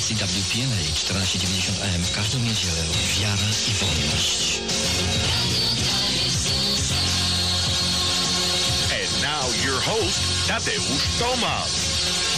stacji WPNA 1490 AM w każdą niedzielę wiara i wolność. And now your host, Tadeusz Tomasz.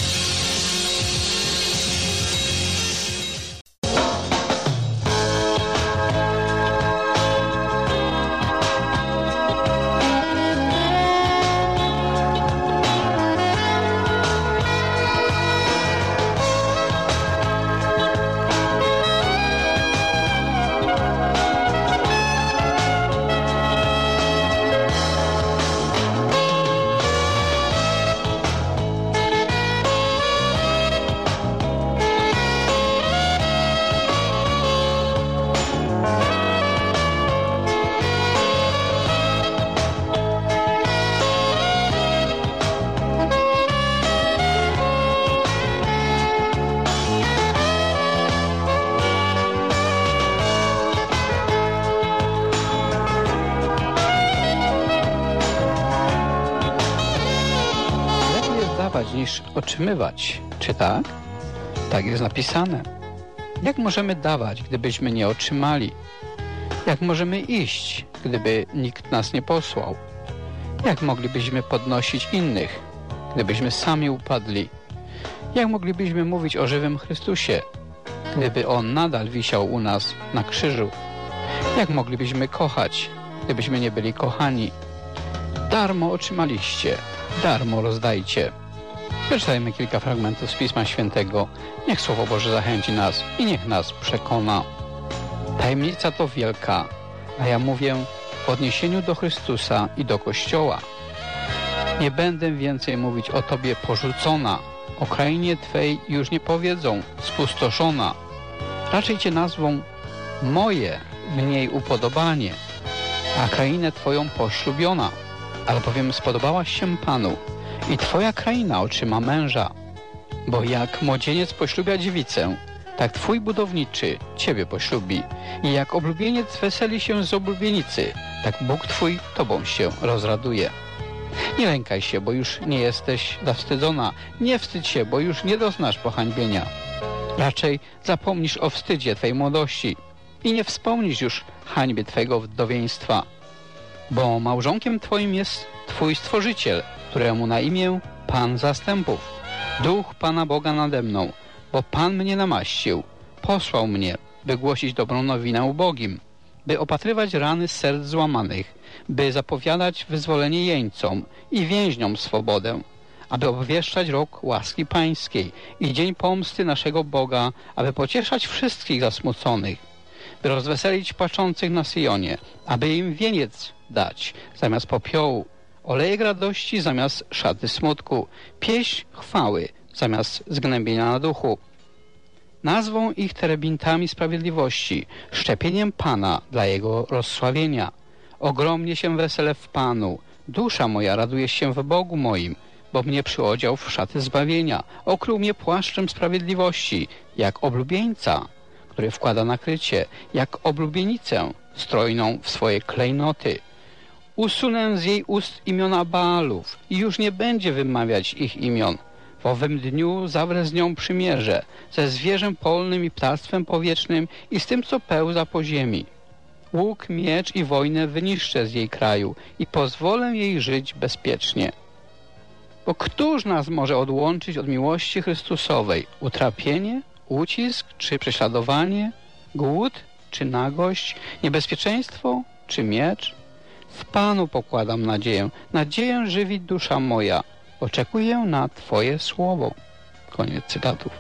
Niż otrzymywać. Czy tak? Tak jest napisane. Jak możemy dawać, gdybyśmy nie otrzymali? Jak możemy iść, gdyby nikt nas nie posłał? Jak moglibyśmy podnosić innych, gdybyśmy sami upadli? Jak moglibyśmy mówić o żywym Chrystusie, gdyby On nadal wisiał u nas na krzyżu? Jak moglibyśmy kochać, gdybyśmy nie byli kochani? Darmo otrzymaliście, darmo rozdajcie. Przeczytajmy kilka fragmentów z Pisma Świętego. Niech Słowo Boże zachęci nas i niech nas przekona. Tajemnica to wielka, a ja mówię w odniesieniu do Chrystusa i do Kościoła. Nie będę więcej mówić o Tobie porzucona, o krainie Twej już nie powiedzą spustoszona. Raczej Cię nazwą moje w niej upodobanie, a krainę Twoją poślubiona, albowiem spodobałaś się Panu i Twoja kraina otrzyma męża. Bo jak młodzieniec poślubia dziewicę, tak Twój budowniczy Ciebie poślubi. I jak oblubieniec weseli się z oblubienicy, tak Bóg Twój Tobą się rozraduje. Nie lękaj się, bo już nie jesteś zawstydzona. Nie wstydź się, bo już nie doznasz pohańbienia. Raczej zapomnisz o wstydzie Twej młodości i nie wspomnisz już hańby Twego wdowieństwa. Bo małżonkiem Twoim jest Twój Stworzyciel, któremu na imię Pan Zastępów. Duch Pana Boga nade mną, bo Pan mnie namaścił. Posłał mnie, by głosić dobrą nowinę ubogim, by opatrywać rany serc złamanych, by zapowiadać wyzwolenie jeńcom i więźniom swobodę, aby obwieszczać rok łaski Pańskiej i dzień pomsty naszego Boga, aby pocieszać wszystkich zasmuconych, by rozweselić płaczących na Syjonie, aby im wieniec dać zamiast popiołu, olejek radości zamiast szaty smutku, pieśń chwały zamiast zgnębienia na duchu. Nazwą ich terebintami sprawiedliwości, szczepieniem Pana dla Jego rozsławienia. Ogromnie się weselę w Panu, dusza moja raduje się w Bogu moim, bo mnie przyodział w szaty zbawienia, okrył mnie płaszczem sprawiedliwości, jak oblubieńca, który wkłada nakrycie, jak oblubienicę strojną w swoje klejnoty. Usunę z jej ust imiona Baalów i już nie będzie wymawiać ich imion. W owym dniu zawrę z nią przymierze, ze zwierzem polnym i ptactwem powietrznym i z tym, co pełza po ziemi. Łuk, miecz i wojnę wyniszczę z jej kraju i pozwolę jej żyć bezpiecznie. Bo któż nas może odłączyć od miłości Chrystusowej? Utrapienie, ucisk czy prześladowanie, głód czy nagość, niebezpieczeństwo czy miecz? W Panu pokładam nadzieję, nadzieję żywi dusza moja. Oczekuję na Twoje słowo. Koniec cytatów.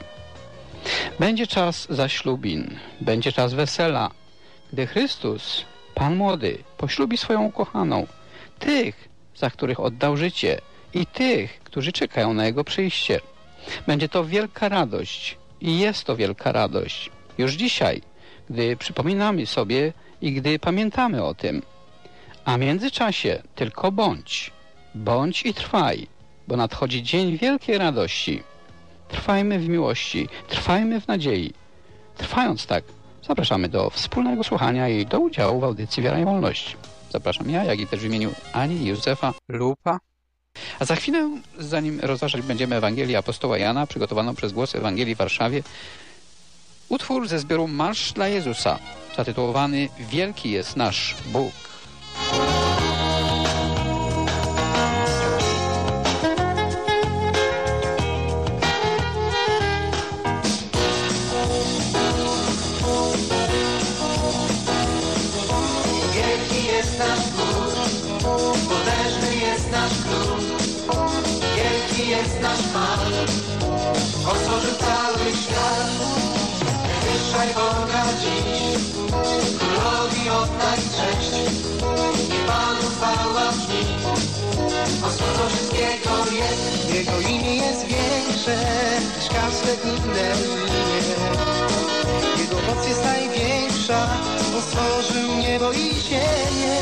Będzie czas zaślubin, będzie czas wesela, gdy Chrystus, Pan młody, poślubi swoją ukochaną, tych, za których oddał życie i tych, którzy czekają na Jego przyjście. Będzie to wielka radość i jest to wielka radość. Już dzisiaj, gdy przypominamy sobie i gdy pamiętamy o tym. A w międzyczasie tylko bądź i trwaj, bo nadchodzi dzień wielkiej radości. Trwajmy w miłości, trwajmy w nadziei. Trwając tak, zapraszamy do wspólnego słuchania i do udziału w audycji Wiara i Wolność. Zapraszam ja, jak i też w imieniu Ani i Józefa Lupa. A za chwilę, zanim rozważać będziemy Ewangelię apostoła Jana, przygotowaną przez Głos Ewangelii w Warszawie, Utwór ze zbioru Marsz dla Jezusa, zatytułowany Wielki jest nasz Bóg. Wielki jest nasz Bóg, potężny jest nasz Król, wielki jest nasz Pan, On stworzył cały świat. Wywyższaj Boga dziś, Królowi oddaj cześć, niech Panu chwała brzmi, On stwórcą wszystkiego jest. Jego imię jest większe niż każde inne imię, Jego moc jest największa, On stworzył niebo i ziemię.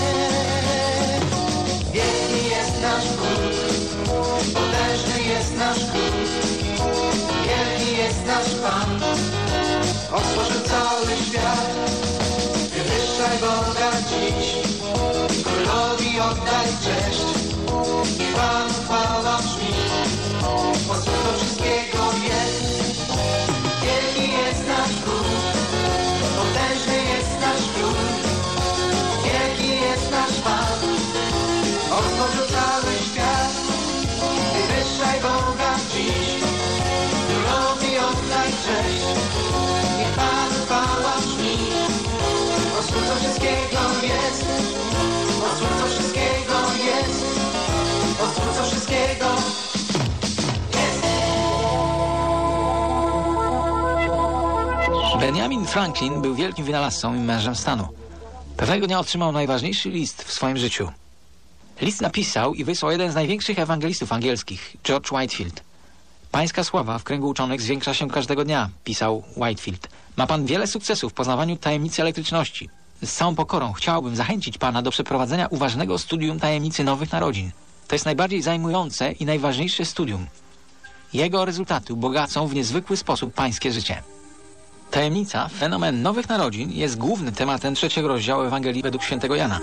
Wielki jest nasz Bóg, potężny jest nasz Król, wielki jest nasz Pan, On stworzył cały świat. Wywyższaj Boga dziś, Królowi oddaj cześć, niech Panu chwała brzmi, On stwórcą wszystkiego jest. Wielki jest nasz Bóg, potężny jest nasz Król, wielki jest nasz Pan, On stworzył cały świat. Wywyższaj Boga dziś, Królowi oddaj cześć, niech Panu chwała brzmi, On stwórcą wszystkiego jest, On stwórcą wszystkiego jest, On stwórcą wszystkiego jest. Benjamin Franklin był wielkim wynalazcą i mężem stanu. Pewnego dnia otrzymał najważniejszy list w swoim życiu. List napisał i wysłał jeden z największych ewangelistów angielskich, George Whitefield. Pańska sława w kręgu uczonych zwiększa się każdego dnia, pisał Whitefield. Ma pan wiele sukcesów w poznawaniu tajemnicy elektryczności. Z całą pokorą chciałbym zachęcić pana do przeprowadzenia uważnego studium tajemnicy nowych narodzin. To jest najbardziej zajmujące i najważniejsze studium. Jego rezultaty ubogacą w niezwykły sposób pańskie życie. Tajemnica, fenomen nowych narodzin jest głównym tematem 3 rozdziału Ewangelii według świętego Jana.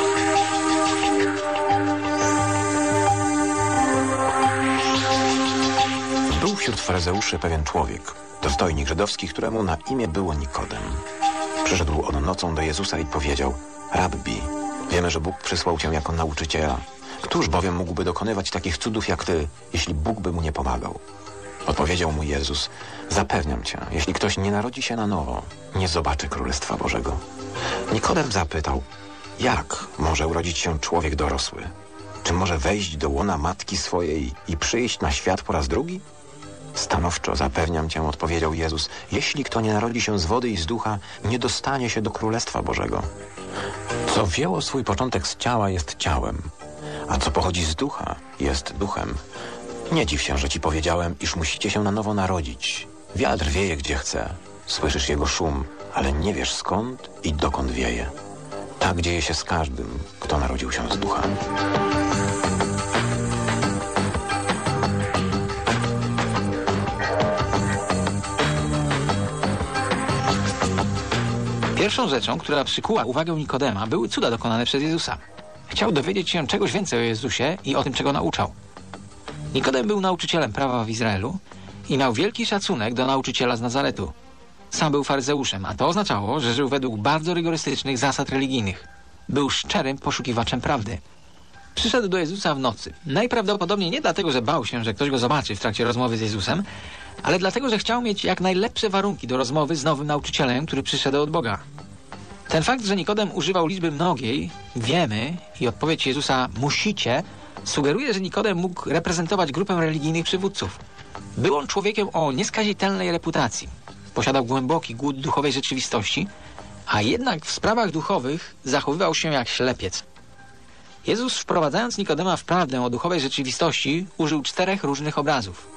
Był wśród faryzeuszy pewien człowiek, dostojnik żydowski, któremu na imię było Nikodem. Przyszedł on nocą do Jezusa i powiedział: Rabbi, wiemy, że Bóg przysłał cię jako nauczyciela. Któż bowiem mógłby dokonywać takich cudów jak ty, jeśli Bóg by mu nie pomagał? Odpowiedział mu Jezus: zapewniam cię, jeśli ktoś nie narodzi się na nowo, nie zobaczy Królestwa Bożego. Nikodem zapytał: jak może urodzić się człowiek dorosły? Czy może wejść do łona matki swojej i przyjść na świat po raz drugi? Stanowczo zapewniam cię, odpowiedział Jezus, jeśli kto nie narodzi się z wody i z ducha, nie dostanie się do Królestwa Bożego. Co wzięło swój początek z ciała, jest ciałem, a co pochodzi z ducha, jest duchem. Nie dziw się, że ci powiedziałem, iż musicie się na nowo narodzić. Wiatr wieje gdzie chce, słyszysz jego szum, ale nie wiesz skąd i dokąd wieje. Tak dzieje się z każdym, kto narodził się z ducha. Pierwszą rzeczą, która przykuła uwagę Nikodema, były cuda dokonane przez Jezusa. Chciał dowiedzieć się czegoś więcej o Jezusie i o tym, czego nauczał. Nikodem był nauczycielem prawa w Izraelu i miał wielki szacunek do nauczyciela z Nazaretu. Sam był faryzeuszem, a to oznaczało, że żył według bardzo rygorystycznych zasad religijnych. Był szczerym poszukiwaczem prawdy. Przyszedł do Jezusa w nocy. Najprawdopodobniej nie dlatego, że bał się, że ktoś go zobaczy w trakcie rozmowy z Jezusem, ale dlatego, że chciał mieć jak najlepsze warunki do rozmowy z nowym nauczycielem, który przyszedł od Boga. Ten fakt, że Nikodem używał liczby mnogiej, wiemy, i odpowiedź Jezusa musicie, sugeruje, że Nikodem mógł reprezentować grupę religijnych przywódców. Był on człowiekiem o nieskazitelnej reputacji. Posiadał głęboki głód duchowej rzeczywistości, a jednak w sprawach duchowych zachowywał się jak ślepiec. Jezus, wprowadzając Nikodema w prawdę o duchowej rzeczywistości, użył 4 różnych obrazów.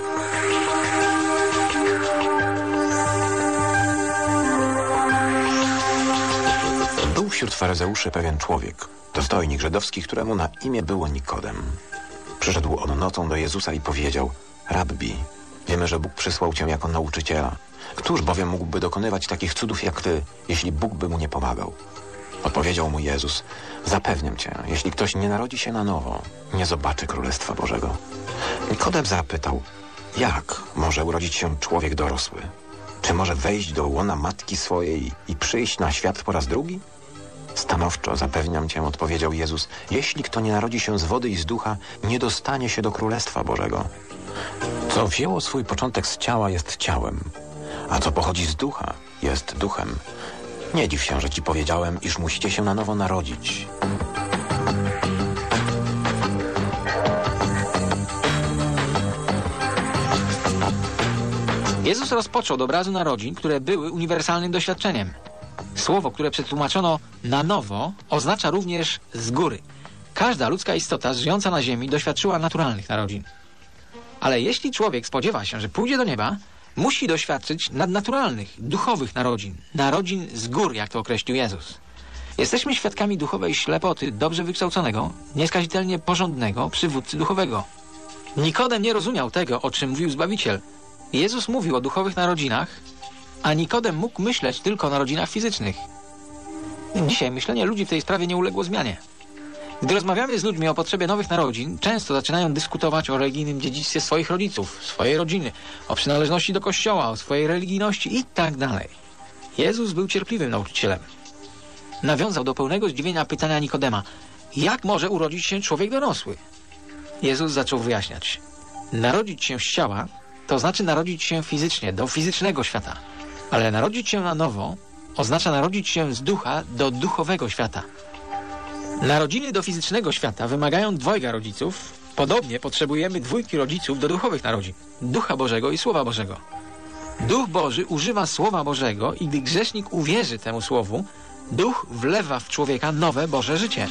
Był wśród faryzeuszy pewien człowiek, dostojnik żydowski, któremu na imię było Nikodem. Przyszedł on nocą do Jezusa i powiedział: Rabbi, wiemy, że Bóg przysłał cię jako nauczyciela. Któż bowiem mógłby dokonywać takich cudów jak ty, jeśli Bóg by mu nie pomagał? Odpowiedział mu Jezus: zapewniam cię, jeśli ktoś nie narodzi się na nowo, nie zobaczy Królestwa Bożego. Nikodem zapytał: jak może urodzić się człowiek dorosły? Czy może wejść do łona matki swojej i przyjść na świat po raz drugi? Stanowczo zapewniam cię, odpowiedział Jezus, jeśli kto nie narodzi się z wody i z ducha, nie dostanie się do Królestwa Bożego. Co wzięło swój początek z ciała, jest ciałem, a co pochodzi z ducha, jest duchem. Nie dziw się, że ci powiedziałem, iż musicie się na nowo narodzić. Jezus rozpoczął od obrazu narodzin, które były uniwersalnym doświadczeniem. Słowo, które przetłumaczono na nowo, oznacza również z góry. Każda ludzka istota żyjąca na ziemi doświadczyła naturalnych narodzin. Ale jeśli człowiek spodziewa się, że pójdzie do nieba, musi doświadczyć nadnaturalnych, duchowych narodzin. Narodzin z gór, jak to określił Jezus. Jesteśmy świadkami duchowej ślepoty dobrze wykształconego, nieskazitelnie porządnego przywódcy duchowego. Nikodem nie rozumiał tego, o czym mówił Zbawiciel. Jezus mówił o duchowych narodzinach, a Nikodem mógł myśleć tylko o narodzinach fizycznych. Dzisiaj myślenie ludzi w tej sprawie nie uległo zmianie. Gdy rozmawiamy z ludźmi o potrzebie nowych narodzin, często zaczynają dyskutować o religijnym dziedzictwie swoich rodziców, swojej rodziny, o przynależności do kościoła, o swojej religijności i tak dalej. Jezus był cierpliwym nauczycielem. Nawiązał do pełnego zdziwienia pytania Nikodema: jak może urodzić się człowiek dorosły? Jezus zaczął wyjaśniać. Narodzić się z ciała to znaczy narodzić się fizycznie, do fizycznego świata. Ale narodzić się na nowo oznacza narodzić się z ducha do duchowego świata. Narodziny do fizycznego świata wymagają dwojga rodziców. Podobnie potrzebujemy dwójki rodziców do duchowych narodzin. Ducha Bożego i Słowa Bożego. Duch Boży używa Słowa Bożego i gdy grzesznik uwierzy temu Słowu, Duch wlewa w człowieka nowe Boże życie.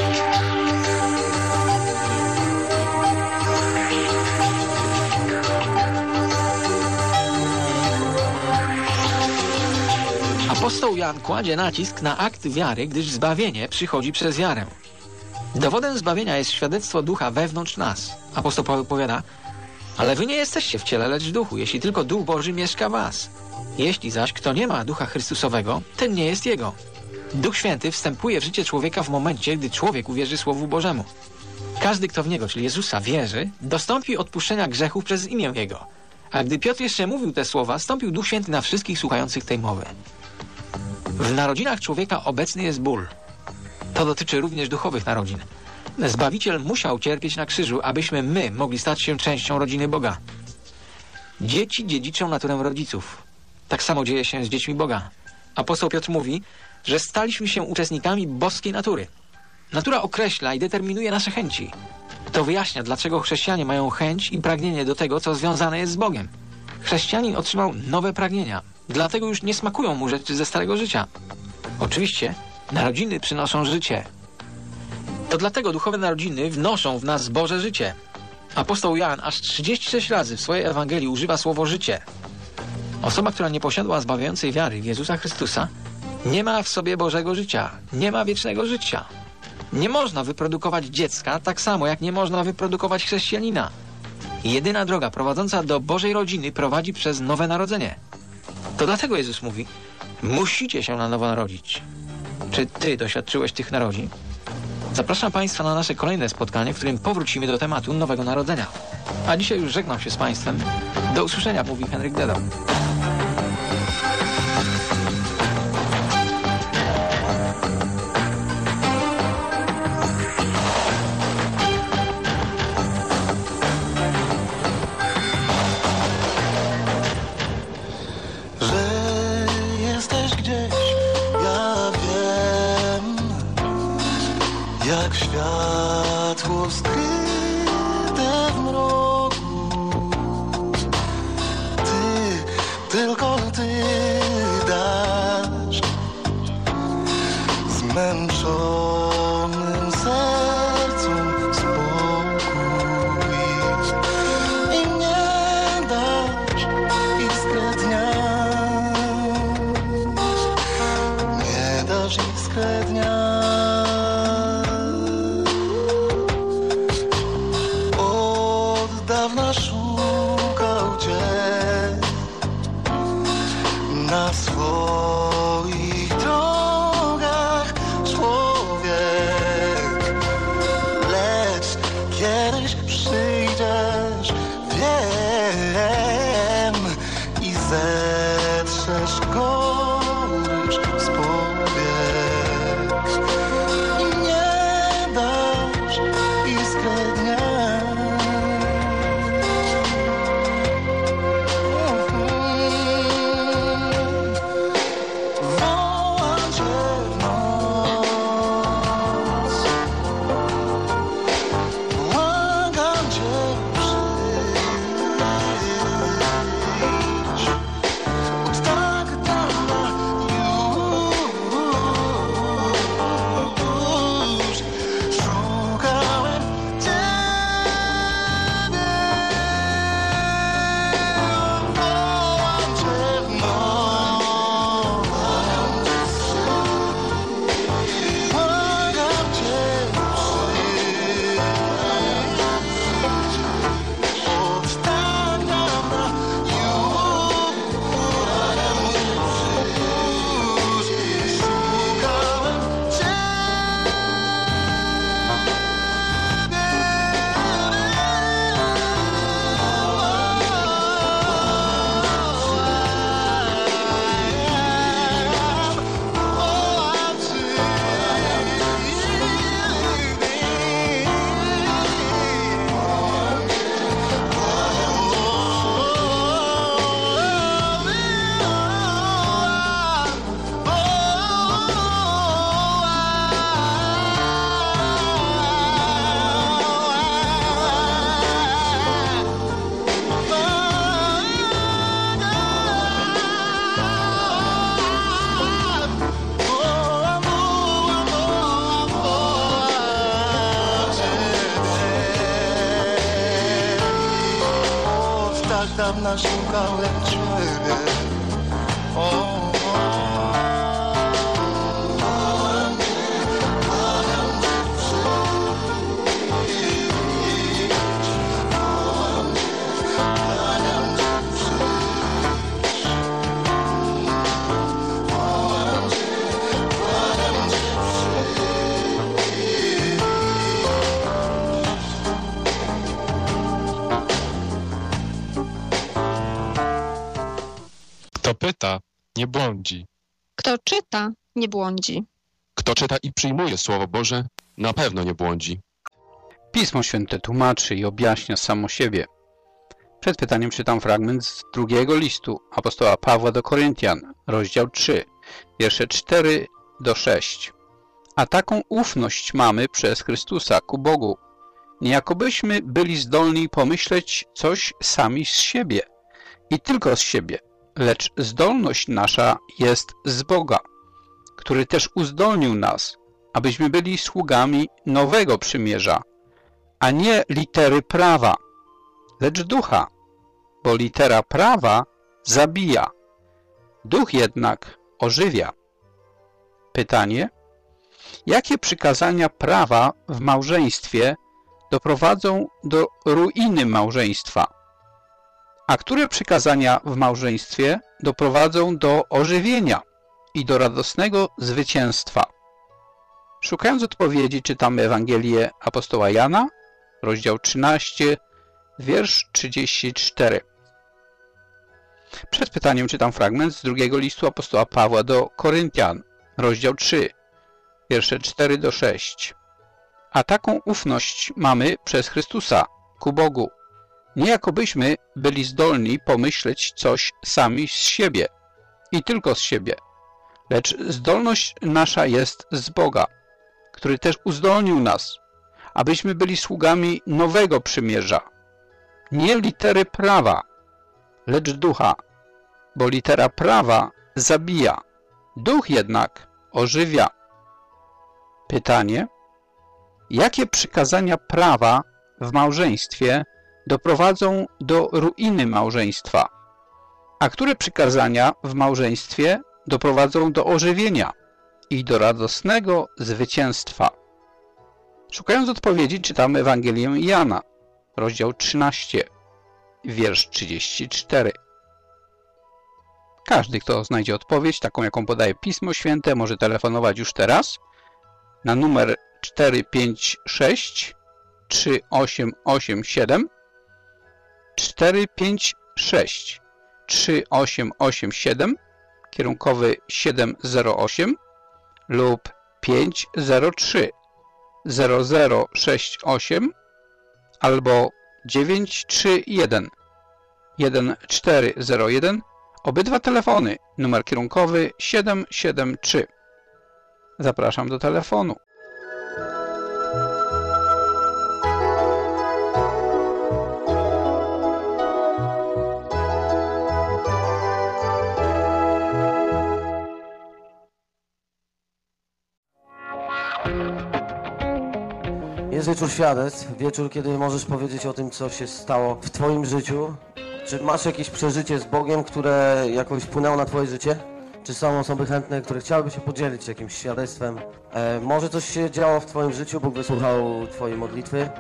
Apostoł Jan kładzie nacisk na akt wiary, gdyż zbawienie przychodzi przez wiarę. Dowodem zbawienia jest świadectwo ducha wewnątrz nas. Apostoł Paweł powiada: ale wy nie jesteście w ciele, lecz w duchu, jeśli tylko Duch Boży mieszka w was. Jeśli zaś kto nie ma Ducha Chrystusowego, ten nie jest jego. Duch Święty wstępuje w życie człowieka w momencie, gdy człowiek uwierzy Słowu Bożemu. Każdy, kto w Niego, czyli Jezusa, wierzy, dostąpi odpuszczenia grzechów przez imię Jego. A gdy Piotr jeszcze mówił te słowa, stąpił Duch Święty na wszystkich słuchających tej mowy. W narodzinach człowieka obecny jest ból. To dotyczy również duchowych narodzin. Zbawiciel musiał cierpieć na krzyżu, abyśmy my mogli stać się częścią rodziny Boga. Dzieci dziedziczą naturę rodziców. Tak samo dzieje się z dziećmi Boga. Apostoł Piotr mówi, że staliśmy się uczestnikami boskiej natury. Natura określa i determinuje nasze chęci. To wyjaśnia, dlaczego chrześcijanie mają chęć i pragnienie do tego, co związane jest z Bogiem. Chrześcijanin otrzymał nowe pragnienia. Dlatego już nie smakują mu rzeczy ze starego życia. Oczywiście narodziny przynoszą życie. To dlatego duchowe narodziny wnoszą w nas Boże życie. Apostoł Jan aż 36 razy w swojej Ewangelii używa słowo życie. Osoba, która nie posiadła zbawiającej wiary w Jezusa Chrystusa, nie ma w sobie Bożego życia, nie ma wiecznego życia. Nie można wyprodukować dziecka, tak samo jak nie można wyprodukować chrześcijanina. Jedyna droga prowadząca do Bożej rodziny prowadzi przez nowe narodzenie. To dlatego Jezus mówi: musicie się na nowo narodzić. Czy ty doświadczyłeś tych narodzin? Zapraszam Państwa na nasze kolejne spotkanie, w którym powrócimy do tematu Nowego Narodzenia. A dzisiaj już żegnam się z Państwem. Do usłyszenia, mówi Henryk Dedo. Jak światło skryte w mroku, Ty, tylko Ty dasz zmęczonym sercom spokój i nie dasz iskrę dnia, nie dasz iskrę dnia. Szukał Cię na swoich drogach człowiek, lecz kiedyś przyjdziesz, wiem, i ze dawna szukałem Ciebie. O, Kto pyta, nie błądzi. Kto czyta, nie błądzi. Kto czyta i przyjmuje Słowo Boże, na pewno nie błądzi. Pismo Święte tłumaczy i objaśnia samo siebie. Przed pytaniem czytam fragment z drugiego listu apostoła Pawła do Koryntian, rozdział 3, wiersze 4 do 6. A taką ufność mamy przez Chrystusa ku Bogu, niejakobyśmy byli zdolni pomyśleć coś sami z siebie i tylko z siebie, lecz zdolność nasza jest z Boga, który też uzdolnił nas, abyśmy byli sługami nowego przymierza, a nie litery prawa, lecz ducha, bo litera prawa zabija, duch jednak ożywia. Pytanie: jakie przykazania prawa w małżeństwie doprowadzą do ruiny małżeństwa, a które przykazania w małżeństwie doprowadzą do ożywienia i do radosnego zwycięstwa? Szukając odpowiedzi, czytamy Ewangelię apostoła Jana, rozdział 13, wiersz 34. Przed pytaniem czytam fragment z drugiego listu apostoła Pawła do Koryntian, rozdział 3, wiersze 4 do 6. A taką ufność mamy przez Chrystusa ku Bogu, nie jakobyśmy byli zdolni pomyśleć coś sami z siebie i tylko z siebie, lecz zdolność nasza jest z Boga, który też uzdolnił nas, abyśmy byli sługami nowego przymierza, nie litery prawa, lecz ducha, bo litera prawa zabija, duch jednak ożywia. Pytanie: jakie przykazania prawa w małżeństwie doprowadzą do ruiny małżeństwa, a które przykazania w małżeństwie doprowadzą do ożywienia i do radosnego zwycięstwa? Szukając odpowiedzi, czytamy Ewangelię Jana, rozdział 13, wiersz 34. Każdy, kto znajdzie odpowiedź, taką jaką podaje Pismo Święte, może telefonować już teraz na numer 456 3887 456 3887, kierunkowy 708 lub 503 0068 albo 931 1401. Obydwa telefony, numer kierunkowy 773. Zapraszam do telefonu. Jest wieczór świadectw, wieczór, kiedy możesz powiedzieć o tym, co się stało w Twoim życiu. Czy masz jakieś przeżycie z Bogiem, które jakoś wpłynęło na Twoje życie? Czy są osoby chętne, które chciałyby się podzielić jakimś świadectwem? Może coś się działo w Twoim życiu, Bóg wysłuchał Twojej modlitwy?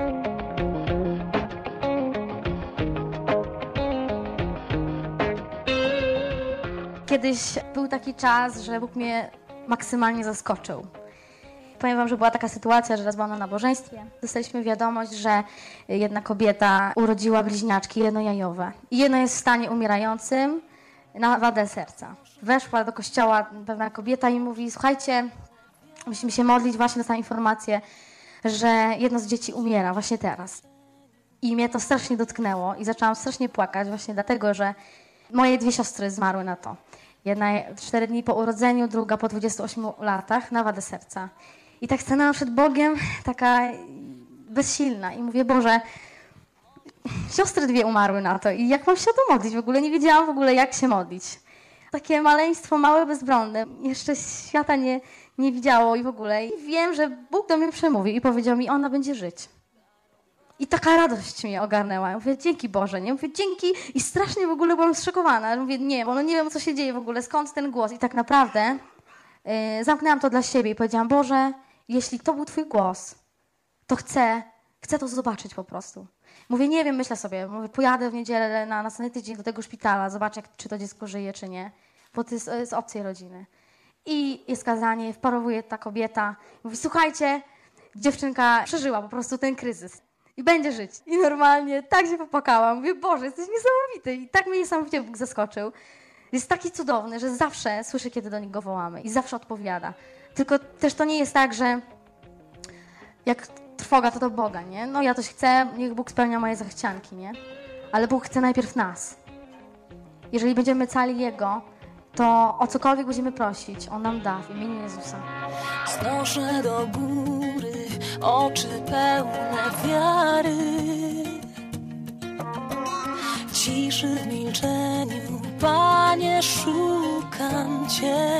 Kiedyś był taki czas, że Bóg mnie maksymalnie zaskoczył. Powiem wam, że była taka sytuacja, że raz byłam na nabożeństwie. Dostaliśmy wiadomość, że jedna kobieta urodziła bliźniaczki jednojajowe. I jedno jest w stanie umierającym na wadę serca. Weszła do kościoła pewna kobieta i mówi: słuchajcie, musimy się modlić, właśnie dostałam informację, że jedno z dzieci umiera właśnie teraz. I mnie to strasznie dotknęło i zaczęłam strasznie płakać właśnie dlatego, że moje dwie siostry zmarły na to. Jedna 4 dni po urodzeniu, druga po 28 latach na wadę serca. I tak stanęłam przed Bogiem, taka bezsilna i mówię: Boże, siostry dwie umarły na to i jak mam się o to modlić? W ogóle nie wiedziałam jak się modlić. Takie maleństwo, małe, bezbronne, jeszcze świata nie widziało i w ogóle. I wiem, że Bóg do mnie przemówił i powiedział mi: ona będzie żyć. I taka radość mnie ogarnęła. Ja mówię, dzięki Boże, nie? Mówię, dzięki. I strasznie w ogóle byłam zszokowana. Mówię, nie, bo no nie wiem, co się dzieje w ogóle, skąd ten głos. I tak naprawdę zamknęłam to dla siebie i powiedziałam, Boże, jeśli to był Twój głos, to chcę to zobaczyć po prostu. Mówię, nie wiem, myślę sobie, mówię, pojadę w niedzielę na następny tydzień do tego szpitala, zobaczę, czy to dziecko żyje, czy nie, bo to jest z obcej rodziny. I jest kazanie, wparowuje ta kobieta, mówi, słuchajcie, dziewczynka przeżyła po prostu ten kryzys i będzie żyć. I normalnie tak się popłakałam, mówię, Boże, jesteś niesamowity. I tak mnie niesamowicie Bóg zaskoczył. Jest taki cudowny, że zawsze słyszę, kiedy do Niego wołamy i zawsze odpowiada. Tylko też to nie jest tak, że jak trwoga, to do Boga, nie? No ja coś chcę, niech Bóg spełnia moje zachcianki, nie? Ale Bóg chce najpierw nas. Jeżeli będziemy cali Jego, to o cokolwiek będziemy prosić, On nam da w imieniu Jezusa. Znoszę do góry oczy pełne wiary. W ciszy, w milczeniu, Panie, szukam Cię.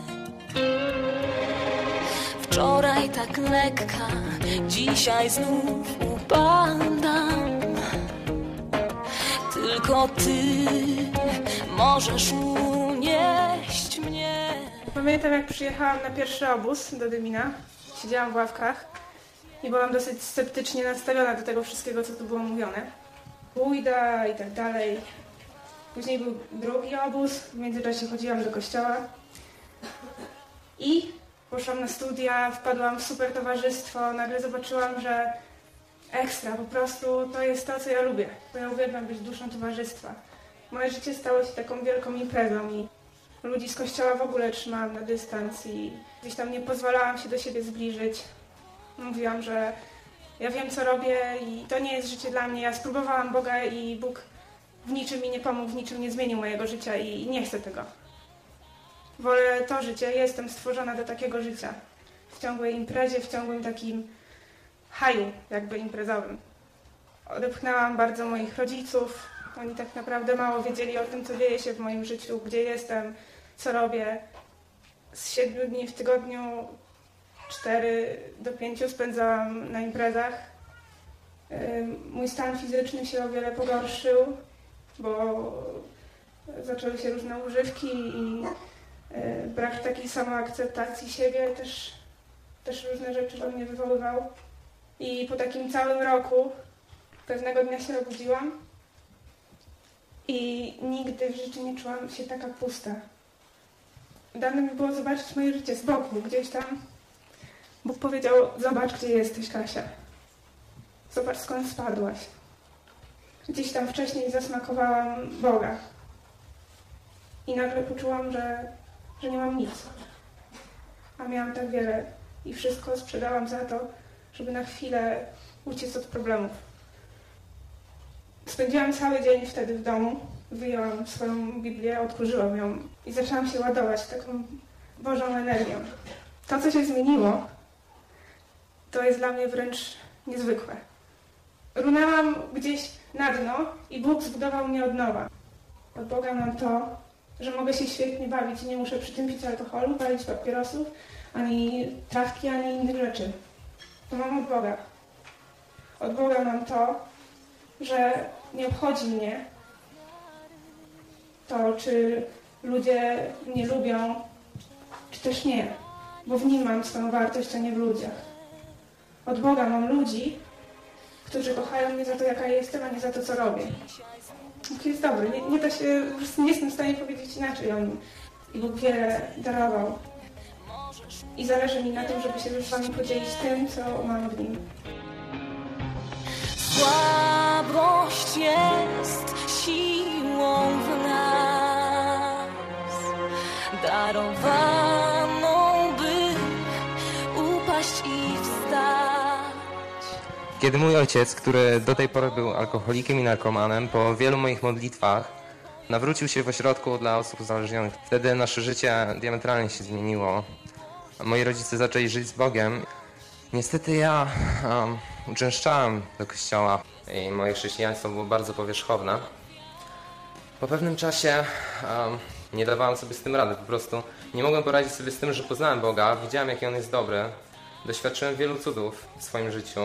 Wczoraj tak lekka, dzisiaj znów upadam. Tylko Ty możesz unieść mnie. Pamiętam, jak przyjechałam na pierwszy obóz do Dymina. Siedziałam w ławkach i byłam dosyć sceptycznie nastawiona do tego wszystkiego, co tu było mówione. Pójda i tak dalej. Później był drugi obóz, w międzyczasie chodziłam do kościoła. I poszłam na studia, wpadłam w super towarzystwo, nagle zobaczyłam, że ekstra, po prostu to jest to, co ja lubię. Bo ja uwielbiam być duszą towarzystwa. Moje życie stało się taką wielką imprezą i ludzi z kościoła w ogóle trzymałam na dystans i gdzieś tam nie pozwalałam się do siebie zbliżyć. Mówiłam, że ja wiem, co robię i to nie jest życie dla mnie. Ja spróbowałam Boga i Bóg w niczym mi nie pomógł, w niczym nie zmienił mojego życia i nie chcę tego. Wolę to życie, jestem stworzona do takiego życia. W ciągłej imprezie, w ciągłym takim haju jakby imprezowym. Odepchnęłam bardzo moich rodziców. Oni tak naprawdę mało wiedzieli o tym, co dzieje się w moim życiu, gdzie jestem, co robię. Z 7 dni w tygodniu 4 do 5 spędzałam na imprezach. Mój stan fizyczny się o wiele pogorszył, bo zaczęły się różne używki i brak takiej samoakceptacji siebie też różne rzeczy do mnie wywoływał. I po takim całym roku pewnego dnia się obudziłam i nigdy w życiu nie czułam się taka pusta. Dane mi było zobaczyć moje życie z boku, gdzieś tam. Bóg powiedział, zobacz, gdzie jesteś, Kasia. Zobacz, skąd spadłaś. Gdzieś tam wcześniej zasmakowałam Boga. I nagle poczułam, że nie mam nic. A miałam tak wiele i wszystko sprzedałam za to, żeby na chwilę uciec od problemów. Spędziłam cały dzień wtedy w domu. Wyjęłam swoją Biblię, otworzyłam ją i zaczęłam się ładować taką Bożą energią. To, co się zmieniło, to jest dla mnie wręcz niezwykłe. Runęłam gdzieś na dno i Bóg zbudował mnie od nowa. Od Boga mam to, że mogę się świetnie bawić i nie muszę przy tym pić alkoholu, palić papierosów, ani trawki, ani innych rzeczy. To mam od Boga. Od Boga mam to, że nie obchodzi mnie to, czy ludzie mnie lubią, czy też nie. Bo w Nim mam swoją wartość, a nie w ludziach. Od Boga mam ludzi, którzy kochają mnie za to, jaka jestem, a nie za to, co robię. Bóg jest dobry. Nie da się, po prostu nie jestem w stanie powiedzieć inaczej o Nim. I Bóg wiele darował. I zależy mi na tym, żeby się z Wami podzielić tym, co mam w Nim. Słabość jest siłą w nas, darowaną, by upaść i wstać. Kiedy mój ojciec, który do tej pory był alkoholikiem i narkomanem, po wielu moich modlitwach nawrócił się w ośrodku dla osób uzależnionych. Wtedy nasze życie diametralnie się zmieniło. Moi rodzice zaczęli żyć z Bogiem. Niestety ja uczęszczałem do kościoła i moje chrześcijaństwo było bardzo powierzchowne. Po pewnym czasie nie dawałem sobie z tym rady, po prostu nie mogłem poradzić sobie z tym, że poznałem Boga, widziałem, jaki On jest dobry, doświadczyłem wielu cudów w swoim życiu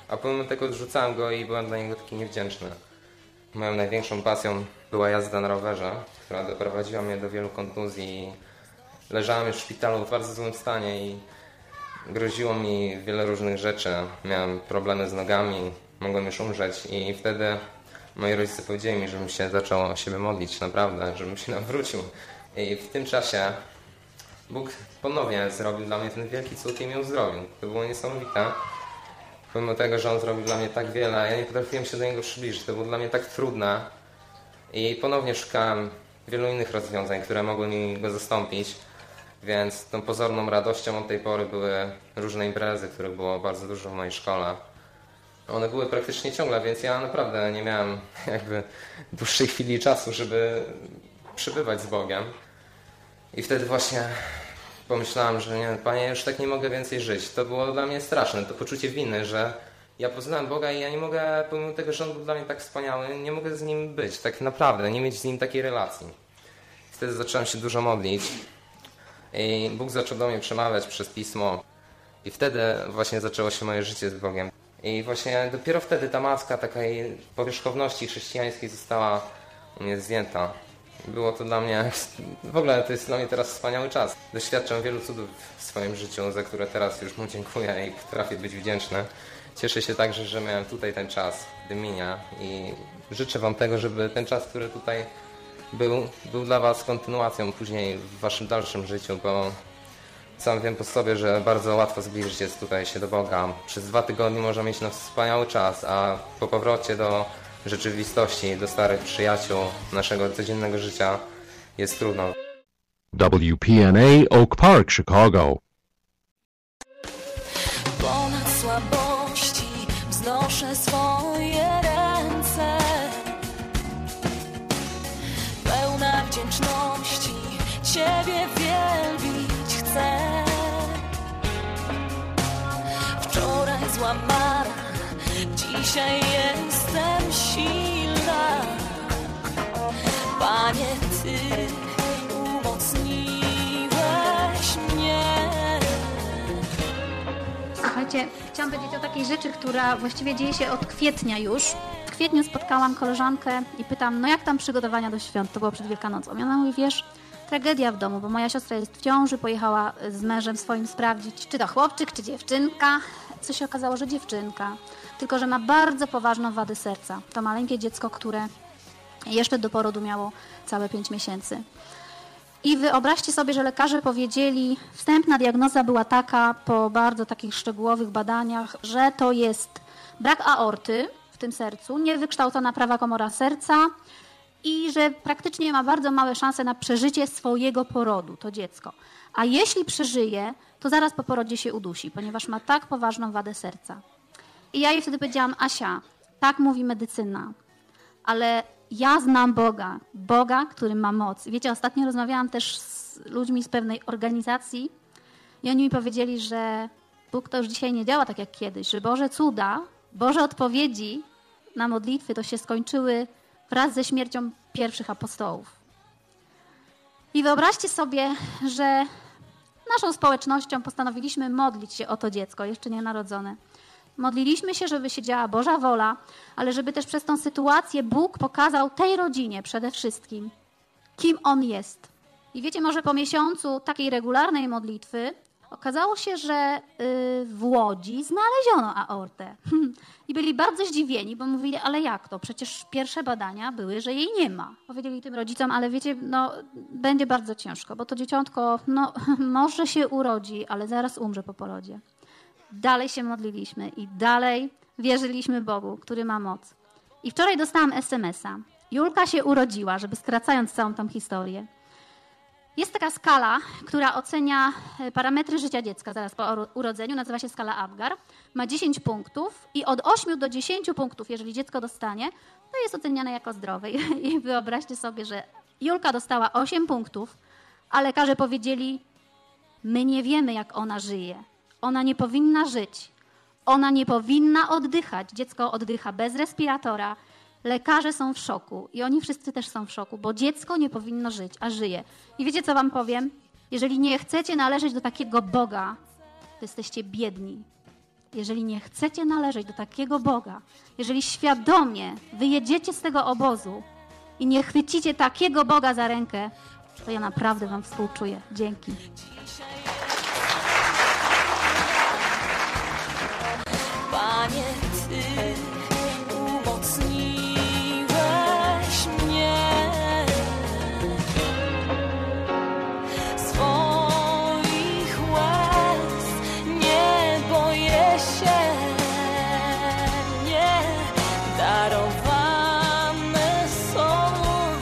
a pomimo tego odrzucałem go i byłem dla niego taki niewdzięczny. Moją największą pasją była jazda na rowerze, która doprowadziła mnie do wielu kontuzji. Leżałem już w szpitalu w bardzo złym stanie i groziło mi wiele różnych rzeczy. Miałem problemy z nogami, mogłem już umrzeć i wtedy moi rodzice powiedzieli mi, żebym się zaczął o siebie modlić, naprawdę, żebym się nawrócił. I w tym czasie Bóg ponownie zrobił dla mnie ten wielki cud i mnie uzdrowił. To było niesamowite. Pomimo tego, że On zrobił dla mnie tak wiele, ja nie potrafiłem się do Niego przybliżyć. To było dla mnie tak trudne. I ponownie szukałem wielu innych rozwiązań, które mogły mi Go zastąpić. Więc tą pozorną radością od tej pory były różne imprezy, których było bardzo dużo w mojej szkole. One były praktycznie ciągle, więc ja naprawdę nie miałem jakby dłuższej chwili czasu, żeby przebywać z Bogiem. I wtedy właśnie pomyślałem, że nie, Panie, już tak nie mogę więcej żyć. To było dla mnie straszne, to poczucie winy, że ja poznałem Boga i ja nie mogę, pomimo tego, że On był dla mnie tak wspaniały, nie mogę z Nim być, tak naprawdę, nie mieć z Nim takiej relacji. Wtedy zacząłem się dużo modlić i Bóg zaczął do mnie przemawiać przez Pismo i wtedy właśnie zaczęło się moje życie z Bogiem. I właśnie dopiero wtedy ta maska takiej powierzchowności chrześcijańskiej została u mnie zdjęta. Było to dla mnie, w ogóle to jest dla mnie teraz wspaniały czas. Doświadczam wielu cudów w swoim życiu, za które teraz już Mu dziękuję i potrafię być wdzięczny. Cieszę się także, że miałem tutaj ten czas dymienia i życzę Wam tego, żeby ten czas, który tutaj był dla Was kontynuacją później w Waszym dalszym życiu, bo sam wiem po sobie, że bardzo łatwo zbliżyć jest tutaj się do Boga. Przez 2 tygodnie można mieć na wspaniały czas, a po powrocie do rzeczywistości, do starych przyjaciół, naszego codziennego życia jest trudno. WPNA Oak Park, Chicago. Ponad słabości wznoszę swoje ręce, pełna wdzięczności Ciebie wielbić chcę. Wczoraj złamana, dzisiaj jestem silna. Panie, Ty umocniłeś mnie. Słuchajcie, chciałam powiedzieć o takiej rzeczy, która właściwie dzieje się od kwietnia już. W kwietniu spotkałam koleżankę i pytam, no jak tam przygotowania do świąt? To było przed Wielkanocą. I ona mówi, wiesz, tragedia w domu, bo moja siostra jest w ciąży, pojechała z mężem swoim sprawdzić, czy to chłopczyk, czy dziewczynka. Co się okazało, że dziewczynka. Tylko że ma bardzo poważną wadę serca. To maleńkie dziecko, które jeszcze do porodu miało całe 5 miesięcy. I wyobraźcie sobie, że lekarze powiedzieli, wstępna diagnoza była taka, po bardzo takich szczegółowych badaniach, że to jest brak aorty w tym sercu, niewykształcona prawa komora serca i że praktycznie ma bardzo małe szanse na przeżycie swojego porodu, to dziecko. A jeśli przeżyje, to zaraz po porodzie się udusi, ponieważ ma tak poważną wadę serca. I ja jej wtedy powiedziałam, Asia, tak mówi medycyna, ale ja znam Boga, który ma moc. Wiecie, ostatnio rozmawiałam też z ludźmi z pewnej organizacji i oni mi powiedzieli, że Bóg to już dzisiaj nie działa tak jak kiedyś, że Boże cuda, Boże odpowiedzi na modlitwy to się skończyły wraz ze śmiercią pierwszych apostołów. I wyobraźcie sobie, że naszą społecznością postanowiliśmy modlić się o to dziecko, jeszcze nienarodzone. Modliliśmy się, żeby się działa Boża wola, ale żeby też przez tą sytuację Bóg pokazał tej rodzinie przede wszystkim, kim On jest. I wiecie, może po miesiącu takiej regularnej modlitwy okazało się, że w Łodzi znaleziono aortę. I byli bardzo zdziwieni, bo mówili, ale jak to? Przecież pierwsze badania były, że jej nie ma. Powiedzieli tym rodzicom, ale wiecie, no będzie bardzo ciężko, bo to dzieciątko może się urodzi, ale zaraz umrze po porodzie. Dalej się modliliśmy i dalej wierzyliśmy Bogu, który ma moc. I wczoraj dostałam SMS-a. Julka się urodziła, żeby skracając całą tą historię. Jest taka skala, która ocenia parametry życia dziecka zaraz po urodzeniu, nazywa się skala Apgar. Ma 10 punktów i od 8 do 10 punktów, jeżeli dziecko dostanie, to jest oceniane jako zdrowe. I wyobraźcie sobie, że Julka dostała 8 punktów, a lekarze powiedzieli, my nie wiemy, jak ona żyje. Ona nie powinna żyć. Ona nie powinna oddychać. Dziecko oddycha bez respiratora. Lekarze są w szoku i oni wszyscy też są w szoku, bo dziecko nie powinno żyć, a żyje. I wiecie, co wam powiem? Jeżeli nie chcecie należeć do takiego Boga, to jesteście biedni. Jeżeli nie chcecie należeć do takiego Boga, jeżeli świadomie wyjedziecie z tego obozu i nie chwycicie takiego Boga za rękę, to ja naprawdę wam współczuję. Dzięki. Panie, Ty umocniłeś mnie. Swoich łez nie boję się, nie darowane są,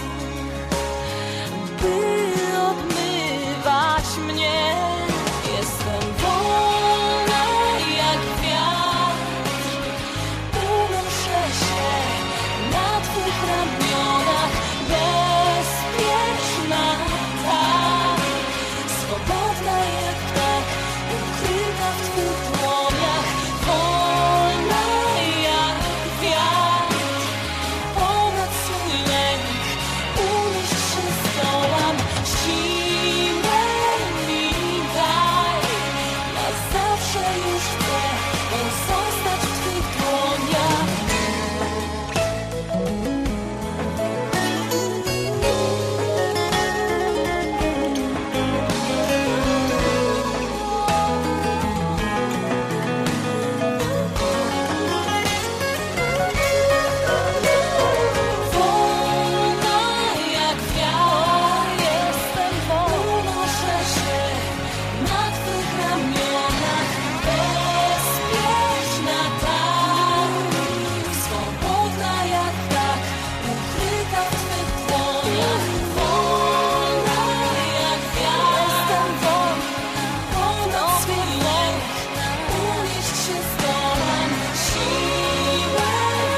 by obmywać mnie. Jestem wolna jak wiatr, unoszę się na Twych ramionach, bezpieczna tak, swobodna jak ptak, ukryta w Twych dłoniach, wolna jak wiatr, ponad swój lęk, unieść się zdołam, siłę mi daj, na zawsze już chcę pozostać w Twych dłoniach. Wolna jak wiatr, jestem wolna, unoszę się na Twych ramionach, bezpieczna tak, swobodna jak ptak, ukryta w Twych dłoniach. Wolna jak wiatr, jestem wolna, ponad swój lęk, unieść się zdołam, siłę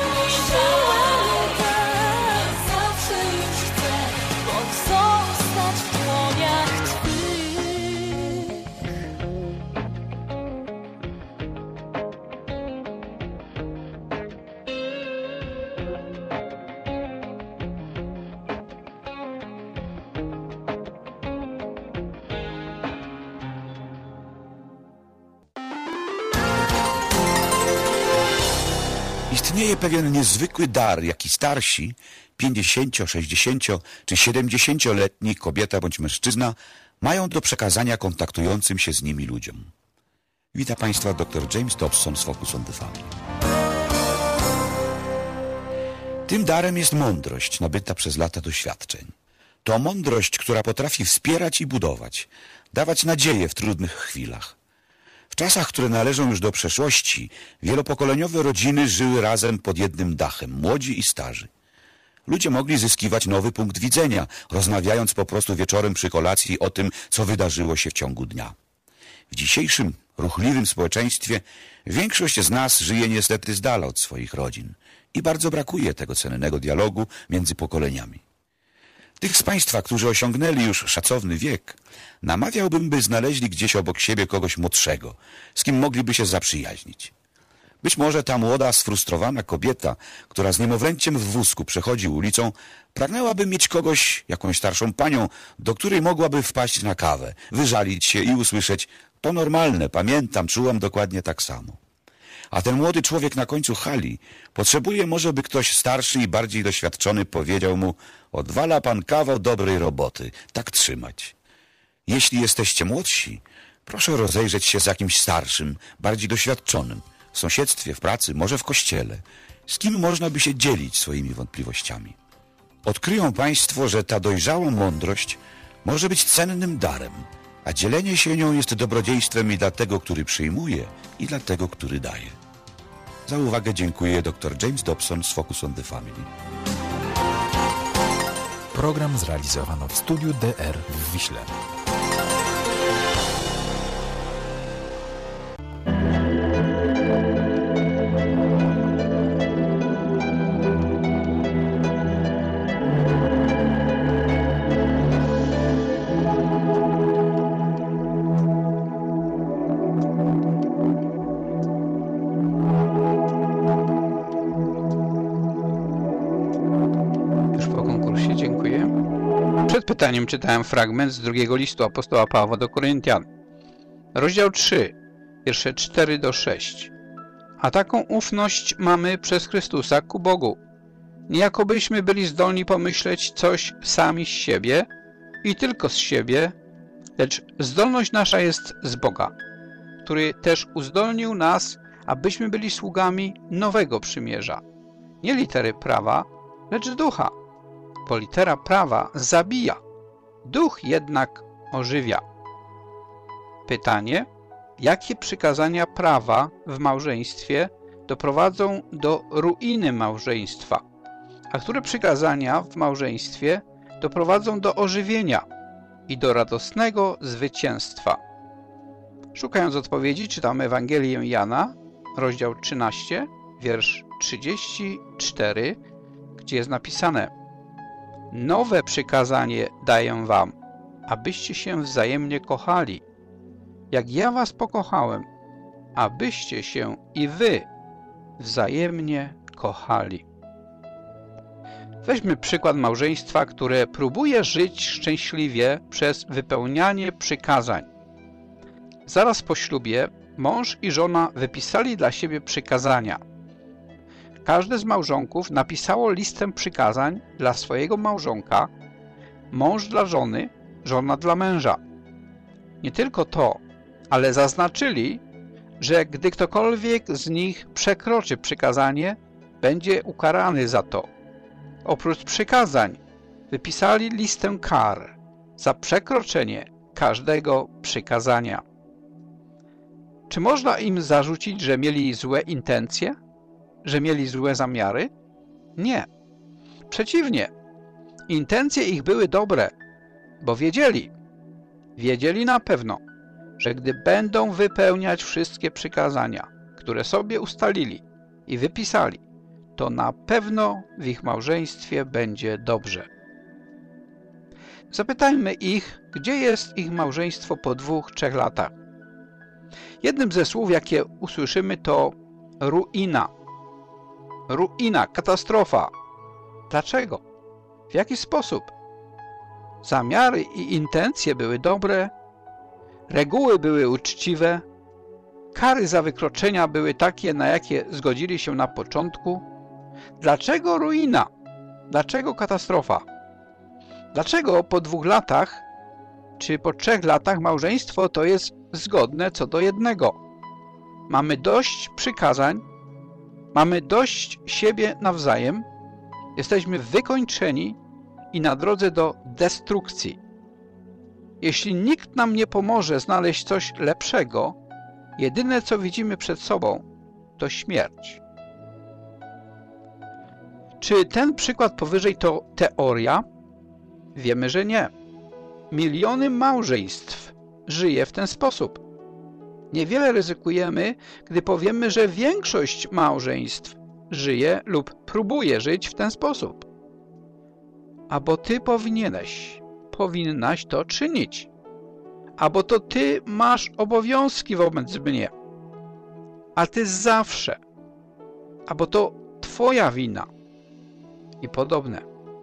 tak, zawsze już chcę pozostać w dłoniach Twych. Istnieje pewien niezwykły dar, jaki starsi, 50, 60 czy 70-letni kobieta bądź mężczyzna mają do przekazania kontaktującym się z nimi ludziom. Witam Państwa dr James Dobson z Focus on the Family. Tym darem jest mądrość nabyta przez lata doświadczeń. To mądrość, która potrafi wspierać i budować, dawać nadzieję w trudnych chwilach. W czasach, które należą już do przeszłości, wielopokoleniowe rodziny żyły razem pod jednym dachem, młodzi i starzy. Ludzie mogli zyskiwać nowy punkt widzenia, rozmawiając po prostu wieczorem przy kolacji o tym, co wydarzyło się w ciągu dnia. W dzisiejszym, ruchliwym społeczeństwie większość z nas żyje niestety z dala od swoich rodzin i bardzo brakuje tego cennego dialogu między pokoleniami. Tych z Państwa, którzy osiągnęli już szacowny wiek, namawiałbym, by znaleźli gdzieś obok siebie kogoś młodszego, z kim mogliby się zaprzyjaźnić. Być może ta młoda, sfrustrowana kobieta, która z niemowlęciem w wózku przechodzi ulicą, pragnęłaby mieć kogoś, jakąś starszą panią, do której mogłaby wpaść na kawę, wyżalić się i usłyszeć: to normalne, pamiętam, czułam dokładnie tak samo. A ten młody człowiek na końcu hali potrzebuje może, by ktoś starszy i bardziej doświadczony powiedział mu: odwala pan kawał dobrej roboty, tak trzymać. Jeśli jesteście młodsi, proszę rozejrzeć się za kimś starszym, bardziej doświadczonym, w sąsiedztwie, w pracy, może w kościele, z kim można by się dzielić swoimi wątpliwościami. Odkryją Państwo, że ta dojrzała mądrość może być cennym darem, a dzielenie się nią jest dobrodziejstwem i dla tego, który przyjmuje, i dla tego, który daje. Za uwagę dziękuję dr James Dobson z Focus on the Family. Program zrealizowano w studiu DR w Wiśle. Przed pytaniem czytałem fragment z drugiego listu apostoła Pawła do Koryntian. Rozdział 3, wiersze 4 do 6. A taką ufność mamy przez Chrystusa ku Bogu. Nie jakobyśmy byli zdolni pomyśleć coś sami z siebie i tylko z siebie, lecz zdolność nasza jest z Boga, który też uzdolnił nas, abyśmy byli sługami nowego przymierza. Nie litery prawa, lecz ducha, bo litera prawa zabija, duch jednak ożywia. Pytanie: jakie przykazania prawa w małżeństwie doprowadzą do ruiny małżeństwa, a które przykazania w małżeństwie doprowadzą do ożywienia i do radosnego zwycięstwa? Szukając odpowiedzi, czytamy Ewangelię Jana, rozdział 13, wiersz 34, gdzie jest napisane: nowe przykazanie daję wam, abyście się wzajemnie kochali. Jak ja was pokochałem, abyście się i wy wzajemnie kochali. Weźmy przykład małżeństwa, które próbuje żyć szczęśliwie przez wypełnianie przykazań. Zaraz po ślubie mąż i żona wypisali dla siebie przykazania. Każde z małżonków napisało listę przykazań dla swojego małżonka, mąż dla żony, żona dla męża. Nie tylko to, ale zaznaczyli, że gdy ktokolwiek z nich przekroczy przykazanie, będzie ukarany za to. Oprócz przykazań wypisali listę kar za przekroczenie każdego przykazania. Czy można im zarzucić, że mieli złe intencje? Że mieli złe zamiary? Nie. Przeciwnie. Intencje ich były dobre, bo wiedzieli na pewno, że gdy będą wypełniać wszystkie przykazania, które sobie ustalili i wypisali, to na pewno w ich małżeństwie będzie dobrze. Zapytajmy ich, gdzie jest ich małżeństwo po 2-3 latach. Jednym ze słów, jakie usłyszymy, to ruina. Ruina, katastrofa. Dlaczego? W jaki sposób? Zamiary i intencje były dobre, reguły były uczciwe, kary za wykroczenia były takie, na jakie zgodzili się na początku. Dlaczego ruina? Dlaczego katastrofa? Dlaczego po 2 latach czy po 3 latach małżeństwo to jest zgodne co do jednego? Mamy dość przykazań, mamy dość siebie nawzajem, jesteśmy wykończeni i na drodze do destrukcji. Jeśli nikt nam nie pomoże znaleźć coś lepszego, jedyne co widzimy przed sobą to śmierć. Czy ten przykład powyżej to teoria? Wiemy, że nie. Miliony małżeństw żyje w ten sposób. Niewiele ryzykujemy, gdy powiemy, że większość małżeństw żyje lub próbuje żyć w ten sposób. A bo ty powinnaś to czynić. A bo to ty masz obowiązki wobec mnie. A ty zawsze. A bo to twoja wina. I podobne.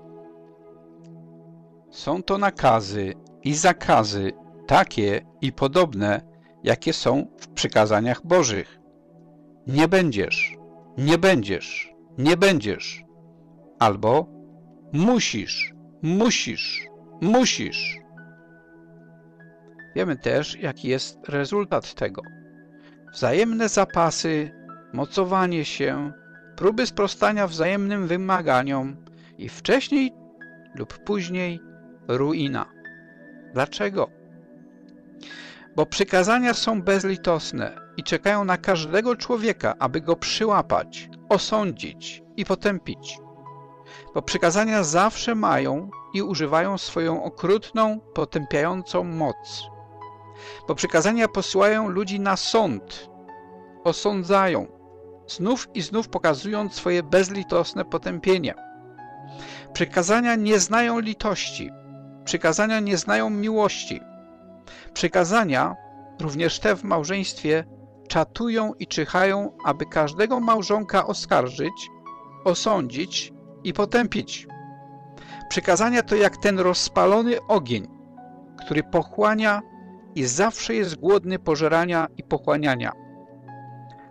Są to nakazy i zakazy takie i podobne, jakie są w przykazaniach Bożych. Nie będziesz, nie będziesz, nie będziesz. Albo musisz, musisz, musisz. Wiemy też, jaki jest rezultat tego. Wzajemne zapasy, mocowanie się, próby sprostania wzajemnym wymaganiom i wcześniej lub później ruina. Dlaczego? Bo przykazania są bezlitosne i czekają na każdego człowieka, aby go przyłapać, osądzić i potępić. Bo przykazania zawsze mają i używają swoją okrutną, potępiającą moc. Bo przykazania posyłają ludzi na sąd, osądzają, znów i znów pokazując swoje bezlitosne potępienie. Przykazania nie znają litości, przykazania nie znają miłości. Przykazania, również te w małżeństwie, czatują i czyhają, aby każdego małżonka oskarżyć, osądzić i potępić. Przykazania to jak ten rozpalony ogień, który pochłania i zawsze jest głodny pożerania i pochłaniania.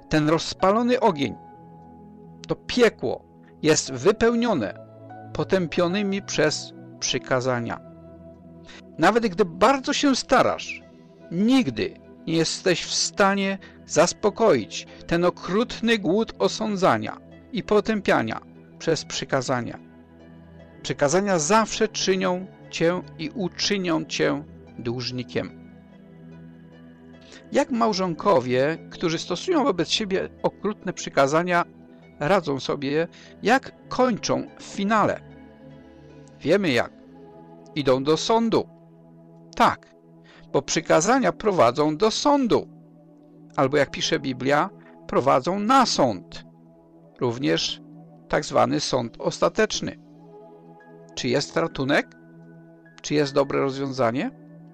ten rozpalony ogień, to piekło jest wypełnione potępionymi przez przykazania. Nawet gdy bardzo się starasz, nigdy nie jesteś w stanie zaspokoić ten okrutny głód osądzania i potępiania przez przykazania. Przykazania zawsze czynią cię i uczynią cię dłużnikiem. Jak małżonkowie, którzy stosują wobec siebie okrutne przykazania, radzą sobie, jak kończą w finale? Wiemy jak. Idą do sądu. Tak, bo przykazania prowadzą do sądu. Albo jak pisze Biblia, prowadzą na sąd. Również tak zwany sąd ostateczny. Czy jest ratunek? Czy jest dobre rozwiązanie?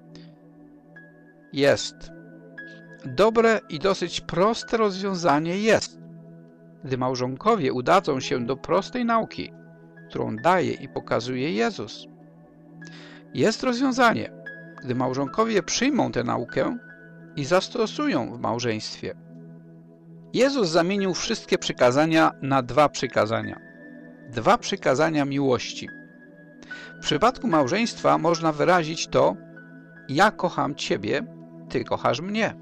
Jest. Dobre i dosyć proste rozwiązanie jest. Gdy małżonkowie udadzą się do prostej nauki, którą daje i pokazuje Jezus. Jest rozwiązanie, gdy małżonkowie przyjmą tę naukę i zastosują w małżeństwie. Jezus zamienił wszystkie przykazania na 2 przykazania. 2 przykazania miłości. W przypadku małżeństwa można wyrazić to: ja kocham Ciebie, Ty kochasz mnie.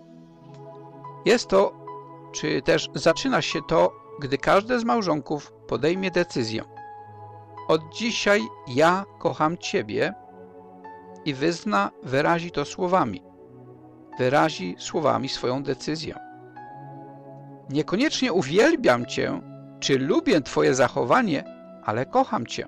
Jest to, czy też zaczyna się to, gdy każdy z małżonków podejmie decyzję: od dzisiaj ja kocham Ciebie, i wyrazi to słowami. Wyrazi słowami swoją decyzję. Niekoniecznie uwielbiam Cię, czy lubię Twoje zachowanie, ale kocham Cię.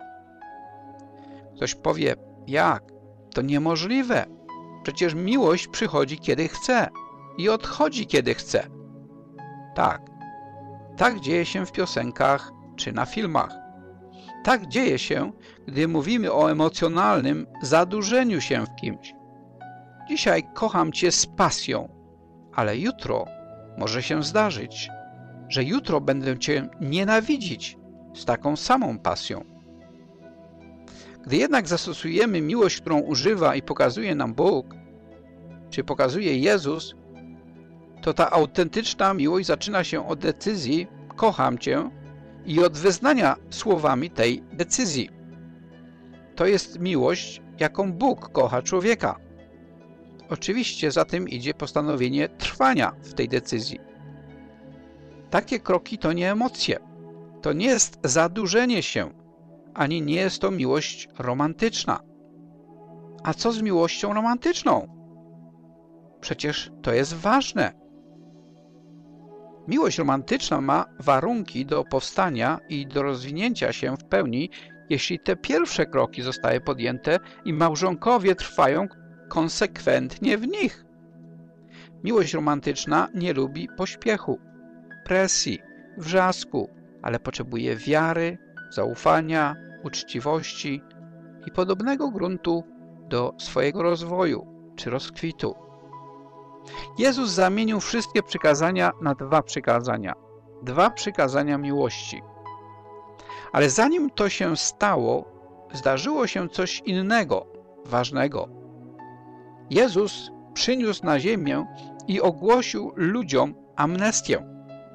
Ktoś powie: jak? To niemożliwe. Przecież miłość przychodzi kiedy chce i odchodzi kiedy chce. Tak. Tak dzieje się w piosenkach czy na filmach. Tak dzieje się, gdy mówimy o emocjonalnym zadurzeniu się w kimś. Dzisiaj kocham Cię z pasją, ale jutro może się zdarzyć, że jutro będę Cię nienawidzić z taką samą pasją. Gdy jednak zastosujemy miłość, którą używa i pokazuje nam Bóg, czy pokazuje Jezus, to ta autentyczna miłość zaczyna się od decyzji kocham Cię i od wyznania słowami tej decyzji. To jest miłość, jaką Bóg kocha człowieka. Oczywiście za tym idzie postanowienie trwania w tej decyzji. Takie kroki to nie emocje. To nie jest zadurzenie się, ani nie jest to miłość romantyczna. A co z miłością romantyczną? Przecież to jest ważne. Miłość romantyczna ma warunki do powstania i do rozwinięcia się w pełni, jeśli te pierwsze kroki zostały podjęte i małżonkowie trwają konsekwentnie w nich. Miłość romantyczna nie lubi pośpiechu, presji, wrzasku, ale potrzebuje wiary, zaufania, uczciwości i podobnego gruntu do swojego rozwoju czy rozkwitu. Jezus zamienił wszystkie przykazania na 2 przykazania. 2 przykazania miłości. Ale zanim to się stało, zdarzyło się coś innego, ważnego. Jezus przyniósł na ziemię i ogłosił ludziom amnestię.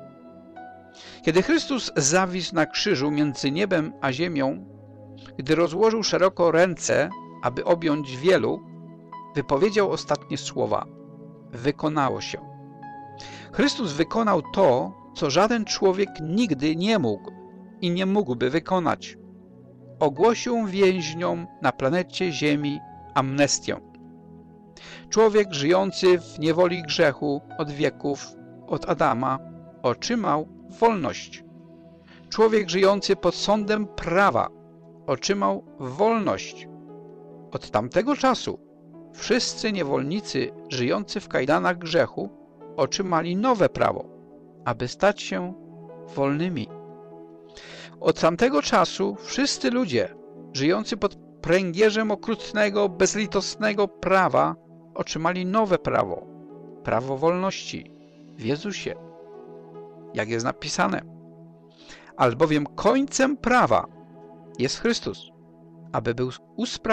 Kiedy Chrystus zawisł na krzyżu między niebem a ziemią, gdy rozłożył szeroko ręce, aby objąć wielu, wypowiedział ostatnie słowa: wykonało się. Chrystus wykonał to, co żaden człowiek nigdy nie mógł i nie mógłby wykonać. Ogłosił więźniom na planecie Ziemi amnestię. Człowiek żyjący w niewoli grzechu od wieków, od Adama, otrzymał wolność. Człowiek żyjący pod sądem prawa otrzymał wolność. Od tamtego czasu wszyscy niewolnicy żyjący w kajdanach grzechu otrzymali nowe prawo, aby stać się wolnymi. Od tamtego czasu wszyscy ludzie żyjący pod pręgierzem okrutnego, bezlitosnego prawa otrzymali nowe prawo, prawo wolności w Jezusie. Jak jest napisane: albowiem końcem prawa jest Chrystus, aby był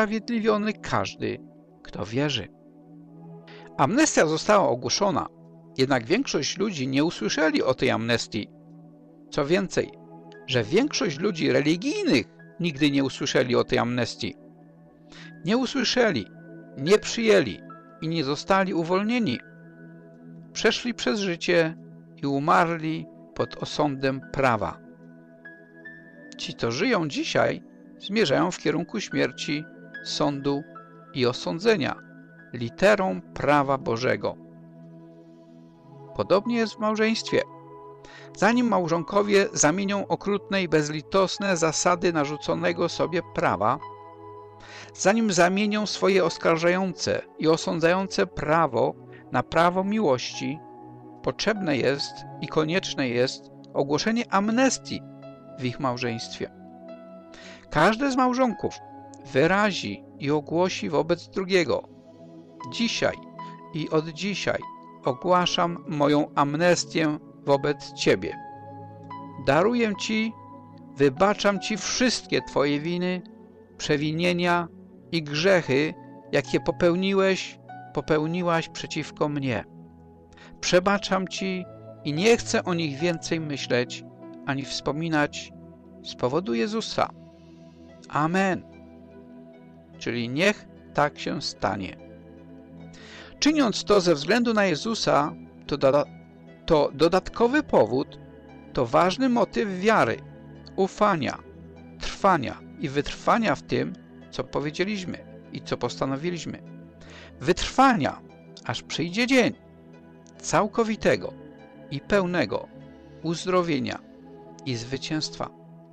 usprawiedliwiony każdy, kto wierzy. Amnestia została ogłoszona, Jednak większość ludzi nie usłyszeli o tej amnestii. Co więcej, że większość ludzi religijnych nigdy nie usłyszeli o tej amnestii. Nie usłyszeli, nie przyjęli i nie zostali uwolnieni. Przeszli przez życie i umarli pod osądem prawa. Ci, co żyją dzisiaj, zmierzają w kierunku śmierci, sądu i osądzenia, literą prawa Bożego. Podobnie jest w małżeństwie. Zanim małżonkowie zamienią okrutne i bezlitosne zasady narzuconego sobie prawa, zanim zamienią swoje oskarżające i osądzające prawo na prawo miłości, potrzebne jest i konieczne jest ogłoszenie amnestii w ich małżeństwie. Każdy z małżonków wyrazi i ogłosi wobec drugiego: dzisiaj i od dzisiaj ogłaszam moją amnestię wobec Ciebie. Daruję Ci, wybaczam Ci wszystkie Twoje winy, przewinienia i grzechy, jakie popełniłaś przeciwko mnie. Przebaczam Ci i nie chcę o nich więcej myśleć, ani wspominać z powodu Jezusa. Amen. Czyli niech tak się stanie. Czyniąc to ze względu na Jezusa, to dodatkowy powód, to ważny motyw wiary, ufania, trwania i wytrwania w tym, co powiedzieliśmy i co postanowiliśmy. Wytrwania, aż przyjdzie dzień całkowitego i pełnego uzdrowienia i zwycięstwa.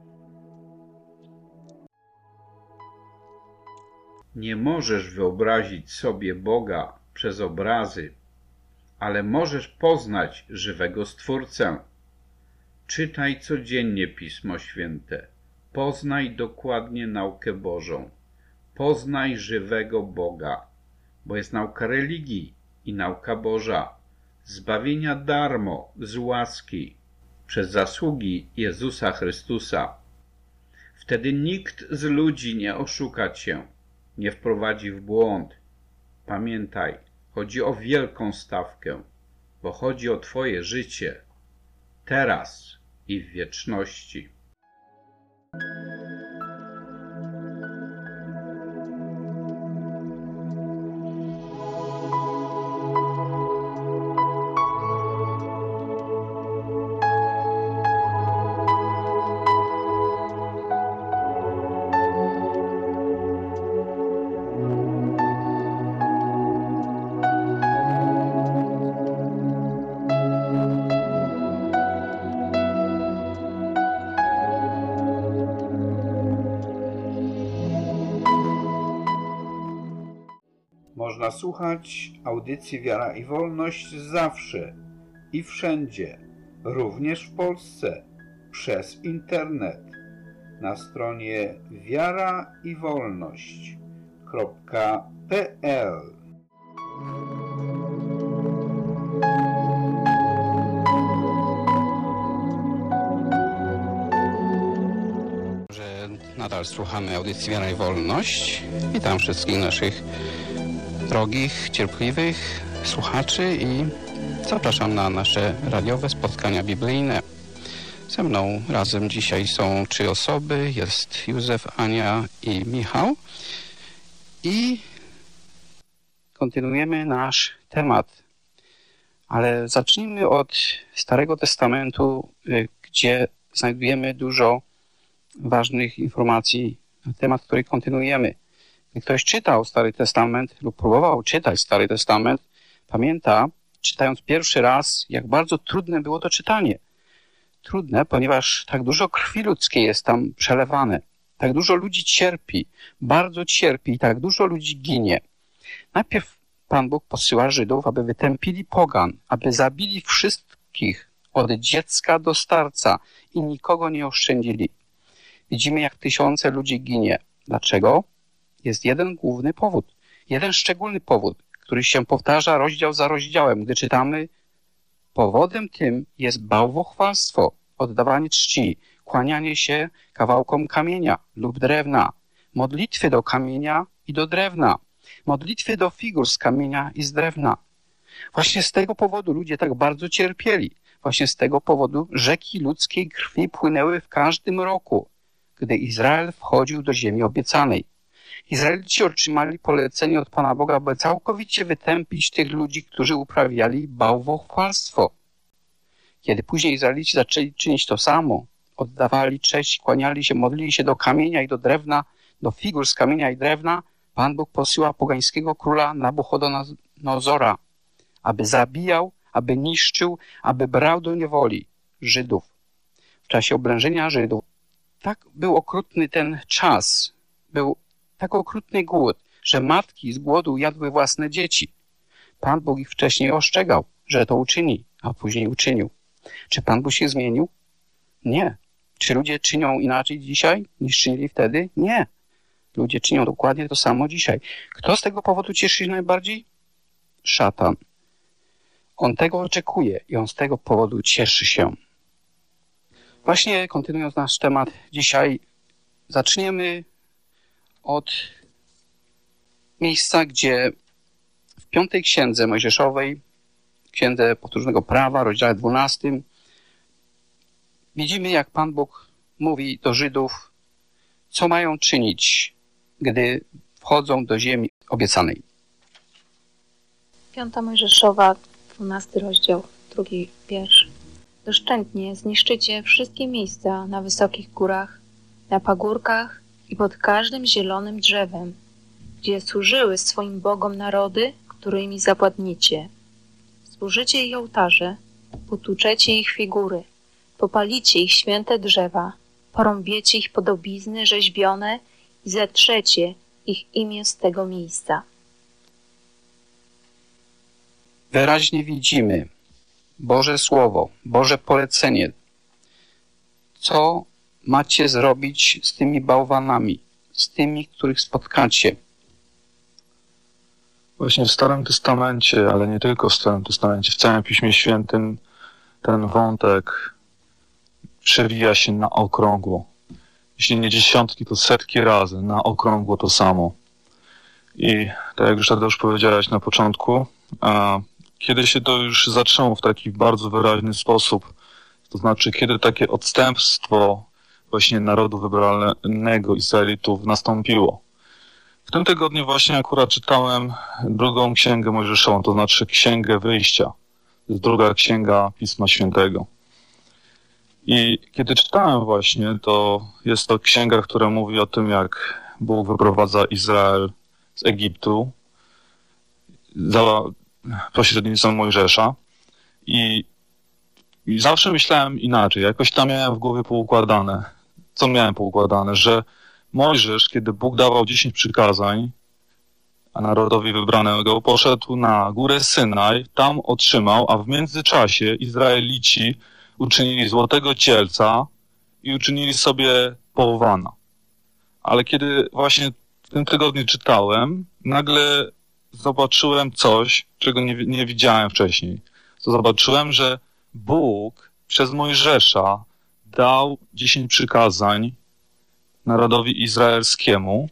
Nie możesz wyobrazić sobie Boga przez obrazy, ale możesz poznać żywego Stwórcę. Czytaj codziennie Pismo Święte. Poznaj dokładnie naukę Bożą. Poznaj żywego Boga, bo jest nauka religii i nauka Boża, zbawienia darmo, z łaski, przez zasługi Jezusa Chrystusa. Wtedy nikt z ludzi nie oszuka cię, nie wprowadzi w błąd. Pamiętaj, chodzi o wielką stawkę, bo chodzi o twoje życie, teraz i w wieczności. Można słuchać audycji Wiara i Wolność zawsze i wszędzie, również w Polsce, przez internet, na stronie wiaraiwolność.pl. Nadal słuchamy audycji Wiara i Wolność. Witam wszystkich naszych drogich, cierpliwych słuchaczy i zapraszam na nasze radiowe spotkania biblijne. Ze mną razem dzisiaj są 3 osoby. Jest Józef, Ania i Michał. I kontynuujemy nasz temat. Ale zacznijmy od Starego Testamentu, gdzie znajdujemy dużo ważnych informacji na temat, który kontynuujemy. Gdy ktoś czytał Stary Testament lub próbował czytać Stary Testament, pamięta, czytając pierwszy raz, jak bardzo trudne było to czytanie. Trudne, ponieważ tak dużo krwi ludzkiej jest tam przelewane. Tak dużo ludzi cierpi, bardzo cierpi i tak dużo ludzi ginie. Najpierw Pan Bóg posyła Żydów, aby wytępili pogan, aby zabili wszystkich, od dziecka do starca i nikogo nie oszczędzili. Widzimy, jak tysiące ludzi ginie. Dlaczego? Jest jeden główny powód, jeden szczególny powód, który się powtarza rozdział za rozdziałem, gdy czytamy: powodem tym jest bałwochwalstwo, oddawanie czci, kłanianie się kawałkom kamienia lub drewna, modlitwy do kamienia i do drewna, modlitwy do figur z kamienia i z drewna. Właśnie z tego powodu ludzie tak bardzo cierpieli. Właśnie z tego powodu rzeki ludzkiej krwi płynęły w każdym roku, gdy Izrael wchodził do ziemi obiecanej. Izraelici otrzymali polecenie od Pana Boga, by całkowicie wytępić tych ludzi, którzy uprawiali bałwochwalstwo. Kiedy później Izraelici zaczęli czynić to samo, oddawali cześć, kłaniali się, modlili się do kamienia i do drewna, do figur z kamienia i drewna, Pan Bóg posyła pogańskiego króla Nabuchodonozora, aby zabijał, aby niszczył, aby brał do niewoli Żydów. W czasie oblężenia Żydów tak był okrutny ten czas, był tak okrutny głód, że matki z głodu jadły własne dzieci. Pan Bóg ich wcześniej ostrzegał, że to uczyni, a później uczynił. Czy Pan Bóg się zmienił? Nie. Czy ludzie czynią inaczej dzisiaj niż czynili wtedy? Nie. Ludzie czynią dokładnie to samo dzisiaj. Kto z tego powodu cieszy się najbardziej? Szatan. On tego oczekuje i on z tego powodu cieszy się. Właśnie kontynuując nasz temat dzisiaj, zaczniemy od miejsca, gdzie w 5 Księdze Mojżeszowej, Księdze Powtórzonego Prawa, rozdziale 12, widzimy, jak Pan Bóg mówi do Żydów, co mają czynić, gdy wchodzą do ziemi obiecanej. 5 Mojżeszowa, 12 rozdział, 2 wiersz. Doszczętnie zniszczycie wszystkie miejsca na wysokich górach, na pagórkach i pod każdym zielonym drzewem, gdzie służyły swoim bogom narody, którymi zawładniecie. Zburzycie ich ołtarze, potłuczecie ich figury, popalicie ich święte drzewa, porąbiecie ich podobizny rzeźbione i zetrzecie ich imię z tego miejsca. Wyraźnie widzimy Boże Słowo, Boże polecenie. Co macie zrobić z tymi bałwanami, z tymi, których spotkacie? Właśnie w Starym Testamencie, ale nie tylko w Starym Testamencie, w całym Piśmie Świętym ten wątek przewija się na okrągło. Jeśli nie dziesiątki, to setki razy na okrągło to samo. I tak jak już Tadeusz powiedziałeś na początku, kiedy się to już zaczęło w taki bardzo wyraźny sposób, to znaczy kiedy takie odstępstwo właśnie narodu wybranego Izraelitów nastąpiło. W tym tygodniu właśnie akurat czytałem 2 Księgę Mojżeszową, to znaczy Księgę Wyjścia. To jest 2 księga Pisma Świętego. I kiedy czytałem właśnie, to jest to księga, która mówi o tym, jak Bóg wyprowadza Izrael z Egiptu za pośrednictwem Mojżesza. I zawsze myślałem inaczej. Jakoś tam miałem w głowie poukładane. Co miałem poukładane? Że Mojżesz, kiedy Bóg dawał 10 przykazań, a narodowi wybranego, poszedł na górę Synaj, tam otrzymał, a w międzyczasie Izraelici uczynili złotego cielca i uczynili sobie bałwana. Ale kiedy właśnie w tym tygodniu czytałem, nagle zobaczyłem coś, czego nie widziałem wcześniej. To zobaczyłem, że Bóg przez Mojżesza dał 10 przykazań narodowi izraelskiemu.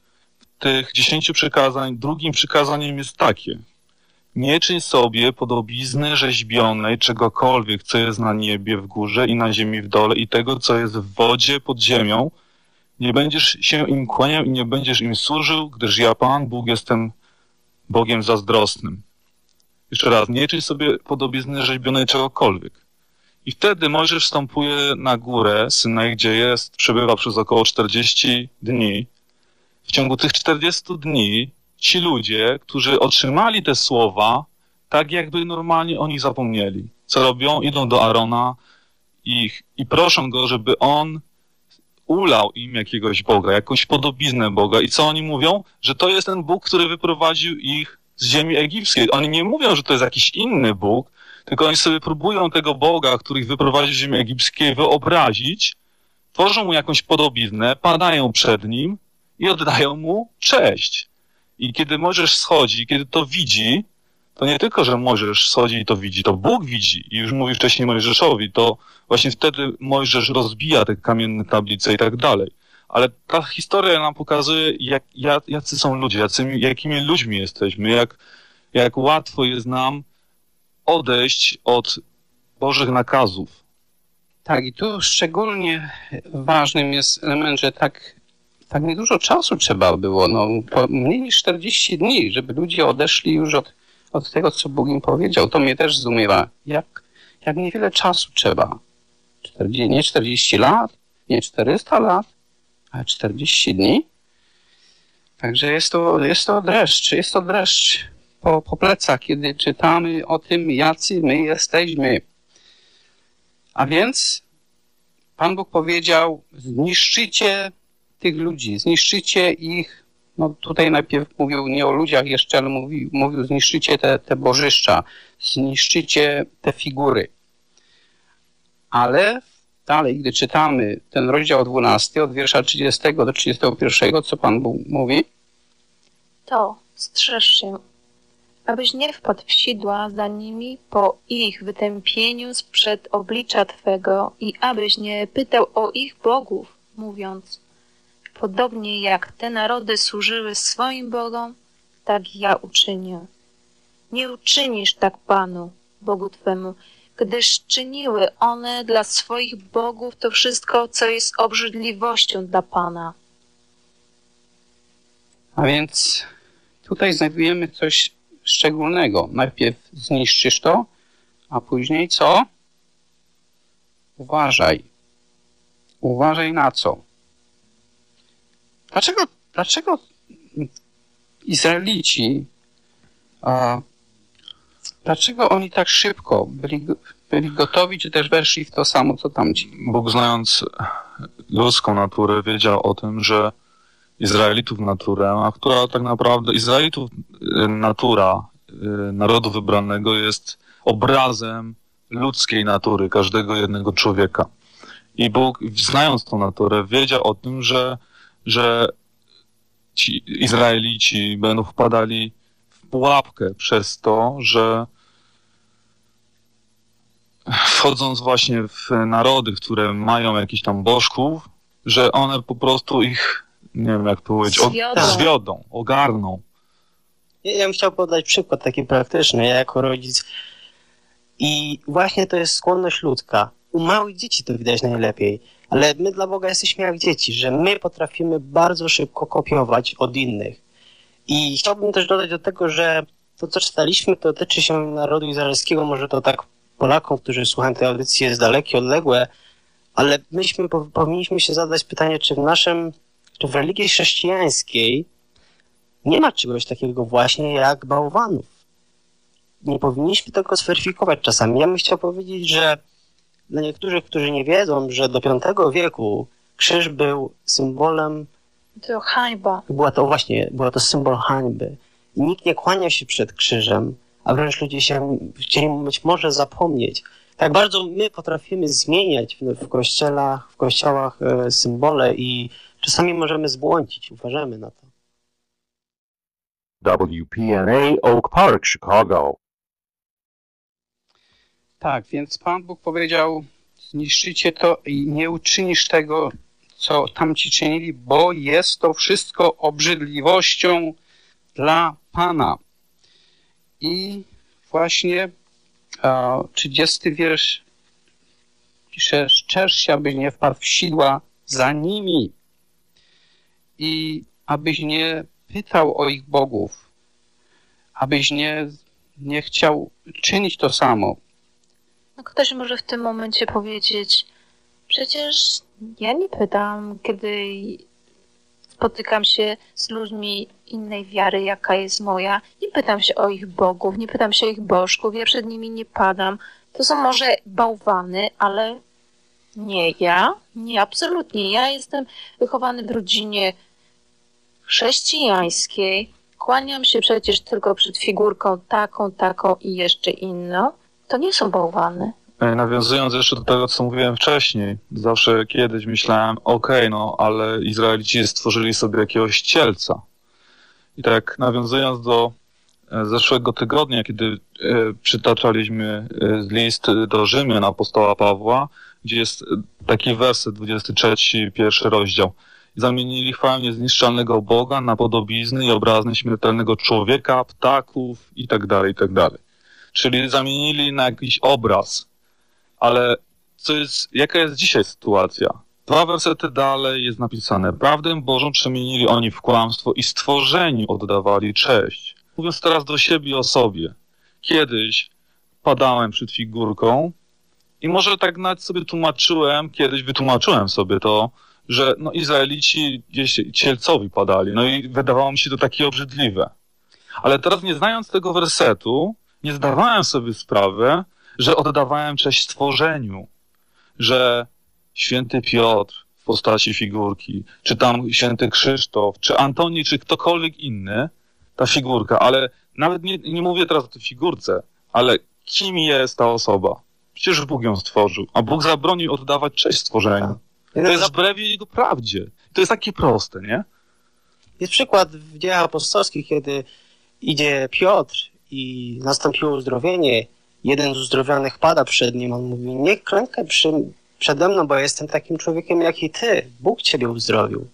W tych 10 przykazań, drugim przykazaniem jest takie: nie czyń sobie podobizny rzeźbionej czegokolwiek, co jest na niebie w górze i na ziemi w dole i tego, co jest w wodzie pod ziemią. Nie będziesz się im kłaniał i nie będziesz im służył, gdyż ja, Pan Bóg, jestem Bogiem zazdrosnym. Jeszcze raz, nie czyń sobie podobizny rzeźbionej czegokolwiek. I wtedy Mojżesz wstępuje na górę Synaj, gdzie przebywa przez około 40 dni. W ciągu tych 40 dni ci ludzie, którzy otrzymali te słowa, tak jakby normalnie o nich zapomnieli. Co robią? Idą do Arona i proszą go, żeby on ulał im jakiegoś Boga, jakąś podobiznę Boga. I co oni mówią? Że to jest ten Bóg, który wyprowadził ich z ziemi egipskiej. Oni nie mówią, że to jest jakiś inny Bóg, tylko oni sobie próbują tego Boga, który ich wyprowadził z ziemi egipskiej, wyobrazić, tworzą mu jakąś podobiznę, padają przed nim i oddają mu cześć. I kiedy Mojżesz schodzi, kiedy to widzi, to nie tylko, że Mojżesz schodzi i to widzi, to Bóg widzi. I już mówi wcześniej Mojżeszowi, to właśnie wtedy Mojżesz rozbija te kamienne tablice i tak dalej. Ale ta historia nam pokazuje, jacy są ludzie, jakimi ludźmi jesteśmy, jak łatwo jest nam odejść od Bożych nakazów. Tak, i tu szczególnie ważnym jest element, że tak niedużo czasu trzeba było, mniej niż 40 dni, żeby ludzie odeszli już od tego, co Bóg im powiedział. To mnie też zdumiewa. Jak niewiele czasu trzeba. Nie 40 lat, nie 400 lat, ale 40 dni. Także jest to dreszcz po plecach, kiedy czytamy o tym, jacy my jesteśmy. A więc Pan Bóg powiedział, zniszczycie tych ludzi, zniszczycie ich, tutaj najpierw mówił nie o ludziach jeszcze, ale mówił zniszczycie te bożyszcza, zniszczycie te figury. Ale dalej, gdy czytamy ten rozdział 12, od wiersza 30 do 31, co Pan Bóg mówi? To strzeż się, abyś nie wpadł w sidła za nimi po ich wytępieniu sprzed oblicza Twego i abyś nie pytał o ich bogów, mówiąc, podobnie jak te narody służyły swoim bogom, tak ja uczynię. Nie uczynisz tak Panu, Bogu Twemu, gdyż czyniły one dla swoich bogów to wszystko, co jest obrzydliwością dla Pana. A więc tutaj znajdujemy coś szczególnego. Najpierw zniszczysz to, a później co? Uważaj. Uważaj na co? Dlaczego Izraelici, dlaczego oni tak szybko byli gotowi, czy też weszli w to samo, co tamci? Bóg, znając ludzką naturę, wiedział o tym, że Izraelitów naturę, a która tak naprawdę Izraelitów natura narodu wybranego jest obrazem ludzkiej natury każdego jednego człowieka. I Bóg, znając tą naturę, wiedział o tym, że ci Izraelici będą wpadali w pułapkę przez to, że wchodząc właśnie w narody, które mają jakichś tam bożków, że one po prostu ich, nie wiem jak to powiedzieć, zwiodą, ogarną. Ja bym chciał podać przykład taki praktyczny, ja jako rodzic. I właśnie to jest skłonność ludzka. U małych dzieci to widać najlepiej, ale my dla Boga jesteśmy jak dzieci, że my potrafimy bardzo szybko kopiować od innych. I chciałbym też dodać do tego, że to, co czytaliśmy, to dotyczy się narodu izraelskiego, może to tak Polakom, którzy słuchają tej audycji, jest dalekie, odległe, ale myśmy powinniśmy się zadać pytanie, czy w religii chrześcijańskiej nie ma czegoś takiego właśnie jak bałwanów. Nie powinniśmy tego zweryfikować czasami. Ja bym chciał powiedzieć, że dla niektórych, którzy nie wiedzą, że do V wieku krzyż był symbolem... To hańba. Była to symbol hańby. I nikt nie kłaniał się przed krzyżem, a wręcz ludzie chcieli być może zapomnieć. Tak bardzo my potrafimy zmieniać w kościołach symbole i czasami możemy zbłądzić. Uważamy na to. WPNA Oak Park, Chicago. Tak, więc Pan Bóg powiedział, zniszczycie to i nie uczynisz tego, co tamci czynili, bo jest to wszystko obrzydliwością dla Pana. I właśnie 30 wiersz pisze, strzeż się, abyś nie wpadł w sidła za nimi i abyś nie pytał o ich bogów, abyś nie chciał czynić to samo. No ktoś może w tym momencie powiedzieć, przecież ja nie pytam, kiedy spotykam się z ludźmi innej wiary, jaka jest moja. Nie pytam się o ich bogów, nie pytam się o ich bożków, ja przed nimi nie padam. To są może bałwany, ale nie ja, nie absolutnie. Ja jestem wychowany w rodzinie chrześcijańskiej, kłaniam się przecież tylko przed figurką taką i jeszcze inną. To nie są bałwany. Nawiązując jeszcze do tego, co mówiłem wcześniej, zawsze kiedyś myślałem, ale Izraelici stworzyli sobie jakiegoś cielca. I tak nawiązując do zeszłego tygodnia, kiedy przytaczaliśmy list do Rzymian apostoła Pawła, gdzie jest taki werset 23, pierwszy rozdział. Zamienili chwałę niezniszczalnego Boga na podobizny i obrazy śmiertelnego człowieka, ptaków itd., itd. Czyli zamienili na jakiś obraz. Ale jaka jest dzisiaj sytuacja? 2 wersety dalej jest napisane: prawdę Bożą przemienili oni w kłamstwo i stworzeniu oddawali cześć. Mówiąc teraz do siebie i o sobie. Kiedyś padałem przed figurką i może tak nawet sobie wytłumaczyłem sobie to, że Izraelici gdzieś cielcowi padali. No i wydawało mi się to takie obrzydliwe. Ale teraz, nie znając tego wersetu, nie zdawałem sobie sprawy, że oddawałem cześć stworzeniu. Że święty Piotr w postaci figurki, czy tam święty Krzysztof, czy Antoni, czy ktokolwiek inny, ta figurka, ale nawet nie mówię teraz o tej figurce, ale kim jest ta osoba? Przecież Bóg ją stworzył, a Bóg zabronił oddawać cześć stworzeniu. To jest wbrew jego prawdzie. To jest takie proste, nie? Jest przykład w Dziejach Apostolskich, kiedy idzie Piotr i nastąpiło uzdrowienie. Jeden z uzdrowionych pada przed nim. On mówi: nie klękaj przede mną, bo ja jestem takim człowiekiem jak i ty. Bóg ciebie uzdrowił.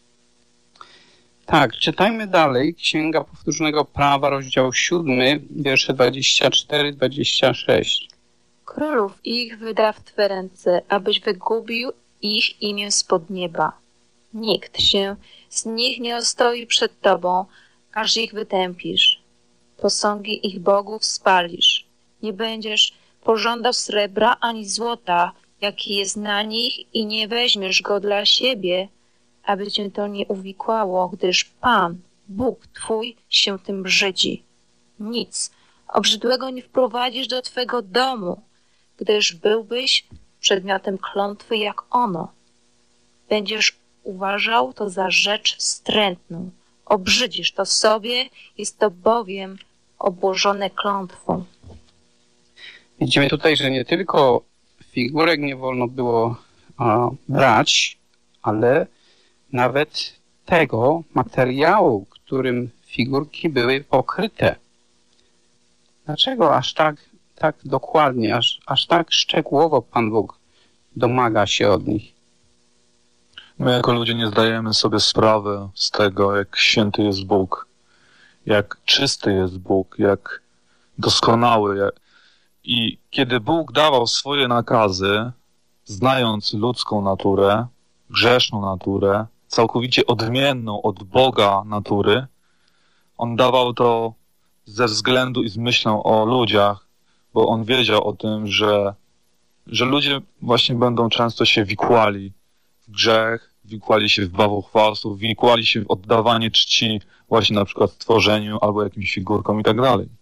Tak, czytajmy dalej. Księga Powtórzonego Prawa, rozdział 7, wiersze 24-26. Królów ich wyda w Twe ręce, abyś wygubił ich imię spod nieba. Nikt się z nich nie ostoi przed Tobą, aż ich wytępisz. Posągi ich bogów spalisz. Nie będziesz pożądał srebra ani złota, jaki jest na nich, i nie weźmiesz go dla siebie, aby cię to nie uwikłało, gdyż Pan, Bóg Twój, się tym brzydzi. Nic obrzydłego nie wprowadzisz do Twego domu, gdyż byłbyś przedmiotem klątwy jak ono. Będziesz uważał to za rzecz wstrętną. Obrzydzisz to sobie, jest to bowiem obłożone klątwą. Widzimy tutaj, że nie tylko figurek nie wolno było brać, ale nawet tego materiału, którym figurki były pokryte. Dlaczego aż tak dokładnie, aż tak szczegółowo Pan Bóg domaga się od nich? My jako ludzie nie zdajemy sobie sprawy z tego, jak święty jest Bóg, jak czysty jest Bóg, jak doskonały. I kiedy Bóg dawał swoje nakazy, znając ludzką naturę, grzeszną naturę, całkowicie odmienną od Boga natury, On dawał to ze względu i z myślą o ludziach, bo On wiedział o tym, że ludzie właśnie będą często się wikłali w grzech, wikłali się w bałwochwalstwo, wikłali się w oddawanie czci właśnie na przykład stworzeniu albo jakimś figurkom i tak dalej.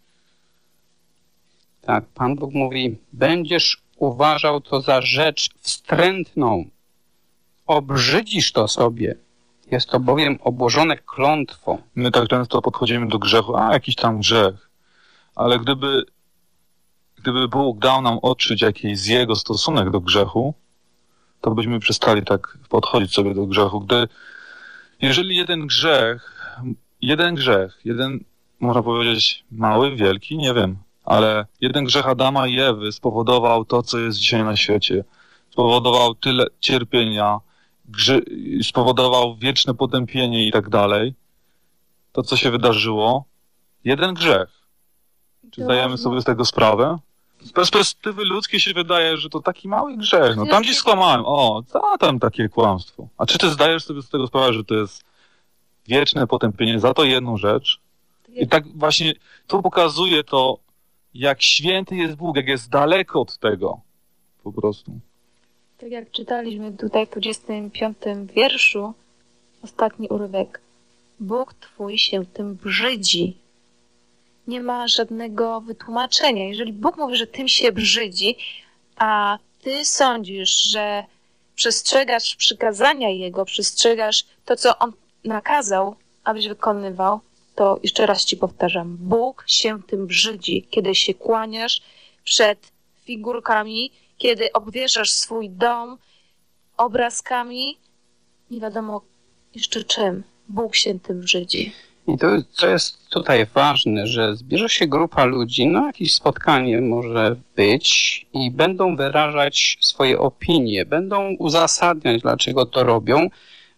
Tak, Pan Bóg mówi: będziesz uważał to za rzecz wstrętną. Obrzydzisz to sobie. Jest to bowiem obłożone klątwą. My tak często podchodzimy do grzechu, jakiś tam grzech. Ale gdyby Bóg dał nam odczuć jakiś jego stosunek do grzechu, to byśmy przestali tak podchodzić sobie do grzechu. Jeżeli jeden grzech, można powiedzieć mały, wielki, nie wiem, ale jeden grzech Adama i Ewy spowodował to, co jest dzisiaj na świecie. Spowodował tyle cierpienia, spowodował wieczne potępienie i tak dalej. To, co się wydarzyło, jeden grzech. Czy zdajemy sobie z tego sprawę? Z perspektywy ludzkiej się wydaje, że to taki mały grzech. No tam gdzieś skłamałem. Tam takie kłamstwo. A czy ty zdajesz sobie z tego sprawę, że to jest wieczne potępienie za to jedną rzecz? I tak właśnie to pokazuje to, jak święty jest Bóg, jak jest daleko od tego. Po prostu. Tak jak czytaliśmy tutaj w 25 wierszu, ostatni urywek. Bóg Twój się tym brzydzi. Nie ma żadnego wytłumaczenia. Jeżeli Bóg mówi, że tym się brzydzi, a Ty sądzisz, że przestrzegasz przykazania Jego, przestrzegasz to, co On nakazał, abyś wykonywał, to jeszcze raz Ci powtarzam. Bóg się tym brzydzi, kiedy się kłaniasz przed figurkami, kiedy obwieszasz swój dom obrazkami, nie wiadomo jeszcze czym. Bóg się tym brzydzi. I to, co jest tutaj ważne, że zbierze się grupa ludzi, jakieś spotkanie może być i będą wyrażać swoje opinie, będą uzasadniać, dlaczego to robią,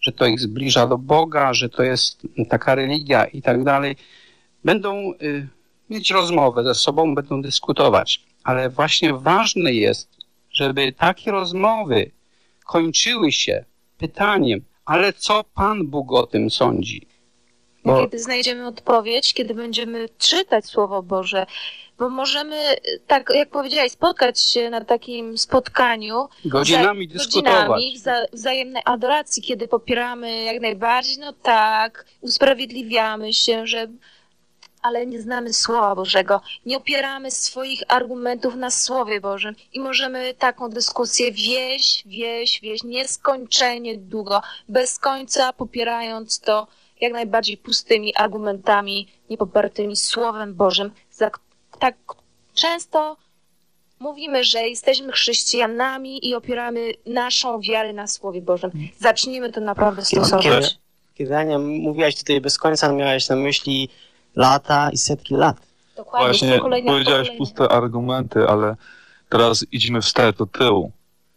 że to ich zbliża do Boga, że to jest taka religia i tak dalej. Będą mieć rozmowę ze sobą, będą dyskutować. Ale właśnie ważne jest, żeby takie rozmowy kończyły się pytaniem, ale co Pan Bóg o tym sądzi? Bo... Kiedy znajdziemy odpowiedź, kiedy będziemy czytać Słowo Boże, bo możemy, tak jak powiedziałeś, spotkać się na takim spotkaniu godzinami dyskutować. Wzajemnej adoracji, kiedy popieramy jak najbardziej, no tak, usprawiedliwiamy się, że ale nie znamy Słowa Bożego, nie opieramy swoich argumentów na Słowie Bożym i możemy taką dyskusję wieść nieskończenie długo, bez końca popierając to jak najbardziej pustymi argumentami, niepopartymi Słowem Bożym. Tak często mówimy, że jesteśmy chrześcijanami i opieramy naszą wiarę na Słowie Bożym. Zacznijmy to naprawdę stosować. Kiedy Ania mówiłaś tutaj bez końca, miałaś na myśli lata i setki lat. Dokładnie. Właśnie powiedziałeś puste argumenty, ale teraz idźmy wstecz do tyłu.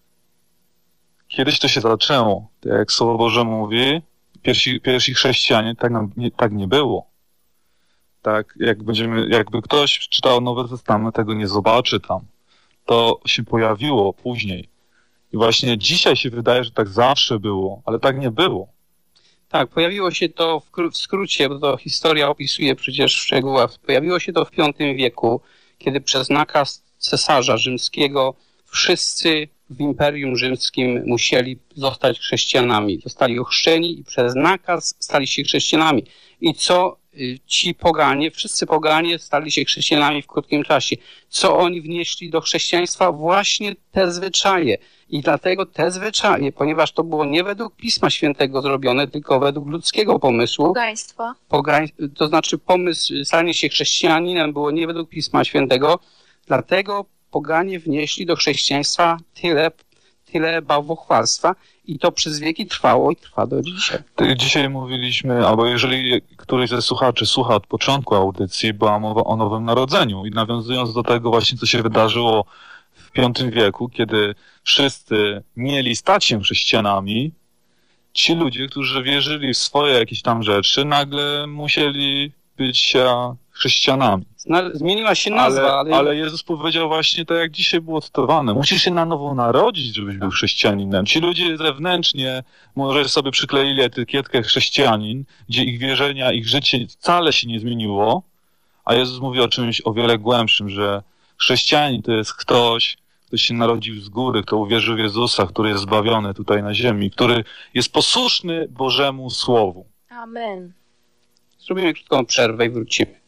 Kiedyś to się zaczęło. Jak Słowo Boże mówi, pierwsi chrześcijanie, tak nie było. Tak, jakby ktoś czytał Nowy Testament, tego nie zobaczy tam. To się pojawiło później. I właśnie dzisiaj się wydaje, że tak zawsze było, ale tak nie było. Tak, pojawiło się to w skrócie, bo to historia opisuje przecież w szczegółach. Pojawiło się to w V wieku, kiedy przez nakaz cesarza rzymskiego wszyscy w Imperium Rzymskim musieli zostać chrześcijanami. Zostali ochrzczeni i przez nakaz stali się chrześcijanami. I co ci poganie, wszyscy poganie stali się chrześcijanami w krótkim czasie. Co oni wnieśli do chrześcijaństwa? Właśnie te zwyczaje. I dlatego te zwyczaje, ponieważ to było nie według Pisma Świętego zrobione, tylko według ludzkiego pomysłu. Pogaństwa. To znaczy pomysł stanie się chrześcijaninem było nie według Pisma Świętego, dlatego poganie wnieśli do chrześcijaństwa tyle bałwochwalstwa i to przez wieki trwało i trwa do dzisiaj. Dzisiaj mówiliśmy, albo jeżeli któryś ze słuchaczy słucha od początku audycji, była mowa o Nowym Narodzeniu i nawiązując do tego właśnie, co się wydarzyło w V wieku, kiedy wszyscy mieli stać się chrześcijanami, ci ludzie, którzy wierzyli w swoje jakieś tam rzeczy, nagle musieli być chrześcijanami. Zmieniła się nazwa, ale Jezus powiedział właśnie tak, jak dzisiaj było cytowane. Musisz się na nowo narodzić, żebyś był chrześcijaninem. Ci ludzie zewnętrznie może sobie przykleili etykietkę chrześcijanin, gdzie ich wierzenia, ich życie wcale się nie zmieniło, a Jezus mówi o czymś o wiele głębszym, że chrześcijanin to jest ktoś, kto się narodził z góry, kto uwierzył w Jezusa, który jest zbawiony tutaj na ziemi, który jest posłuszny Bożemu Słowu. Amen. Zrobimy krótką przerwę i wrócimy.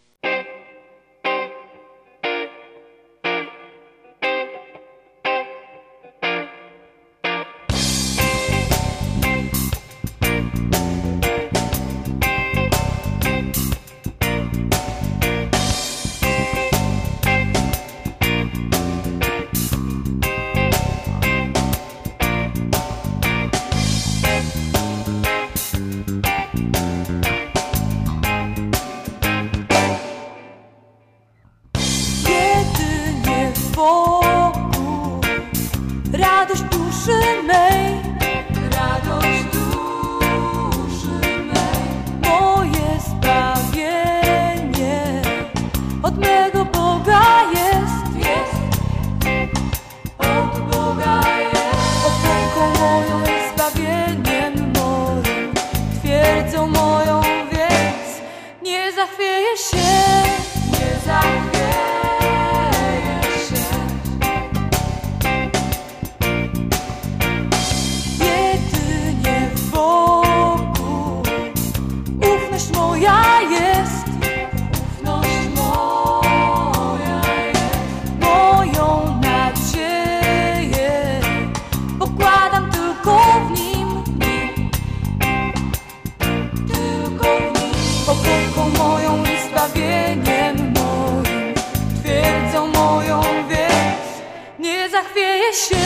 Radość duszy mej, radość duszy mej, moje zbawienie od mego Boga jest, od Boga jest. Opieką moją i zbawieniem moim, twierdzą moją, więc nie zachwieję się, nie zachwieję. Moja jest, ufność moja jest, moją nadzieję pokładam tylko w Nim, opieką moją i zbawieniem moim, twierdzą moją, więc nie zachwieję się.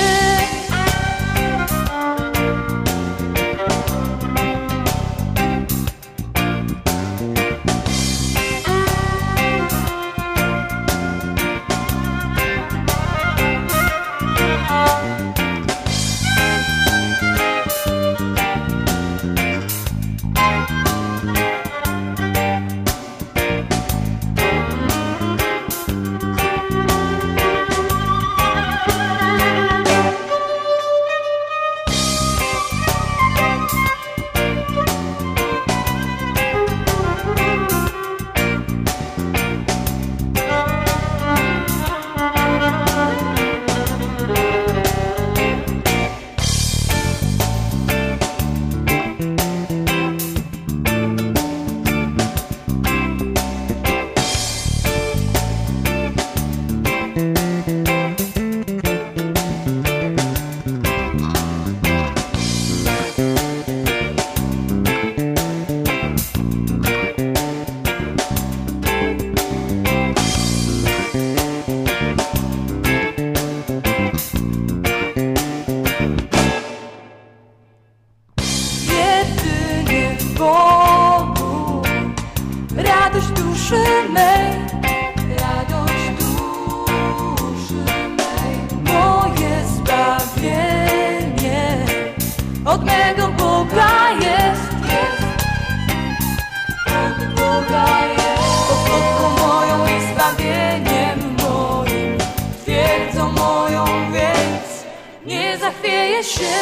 zachwieje się.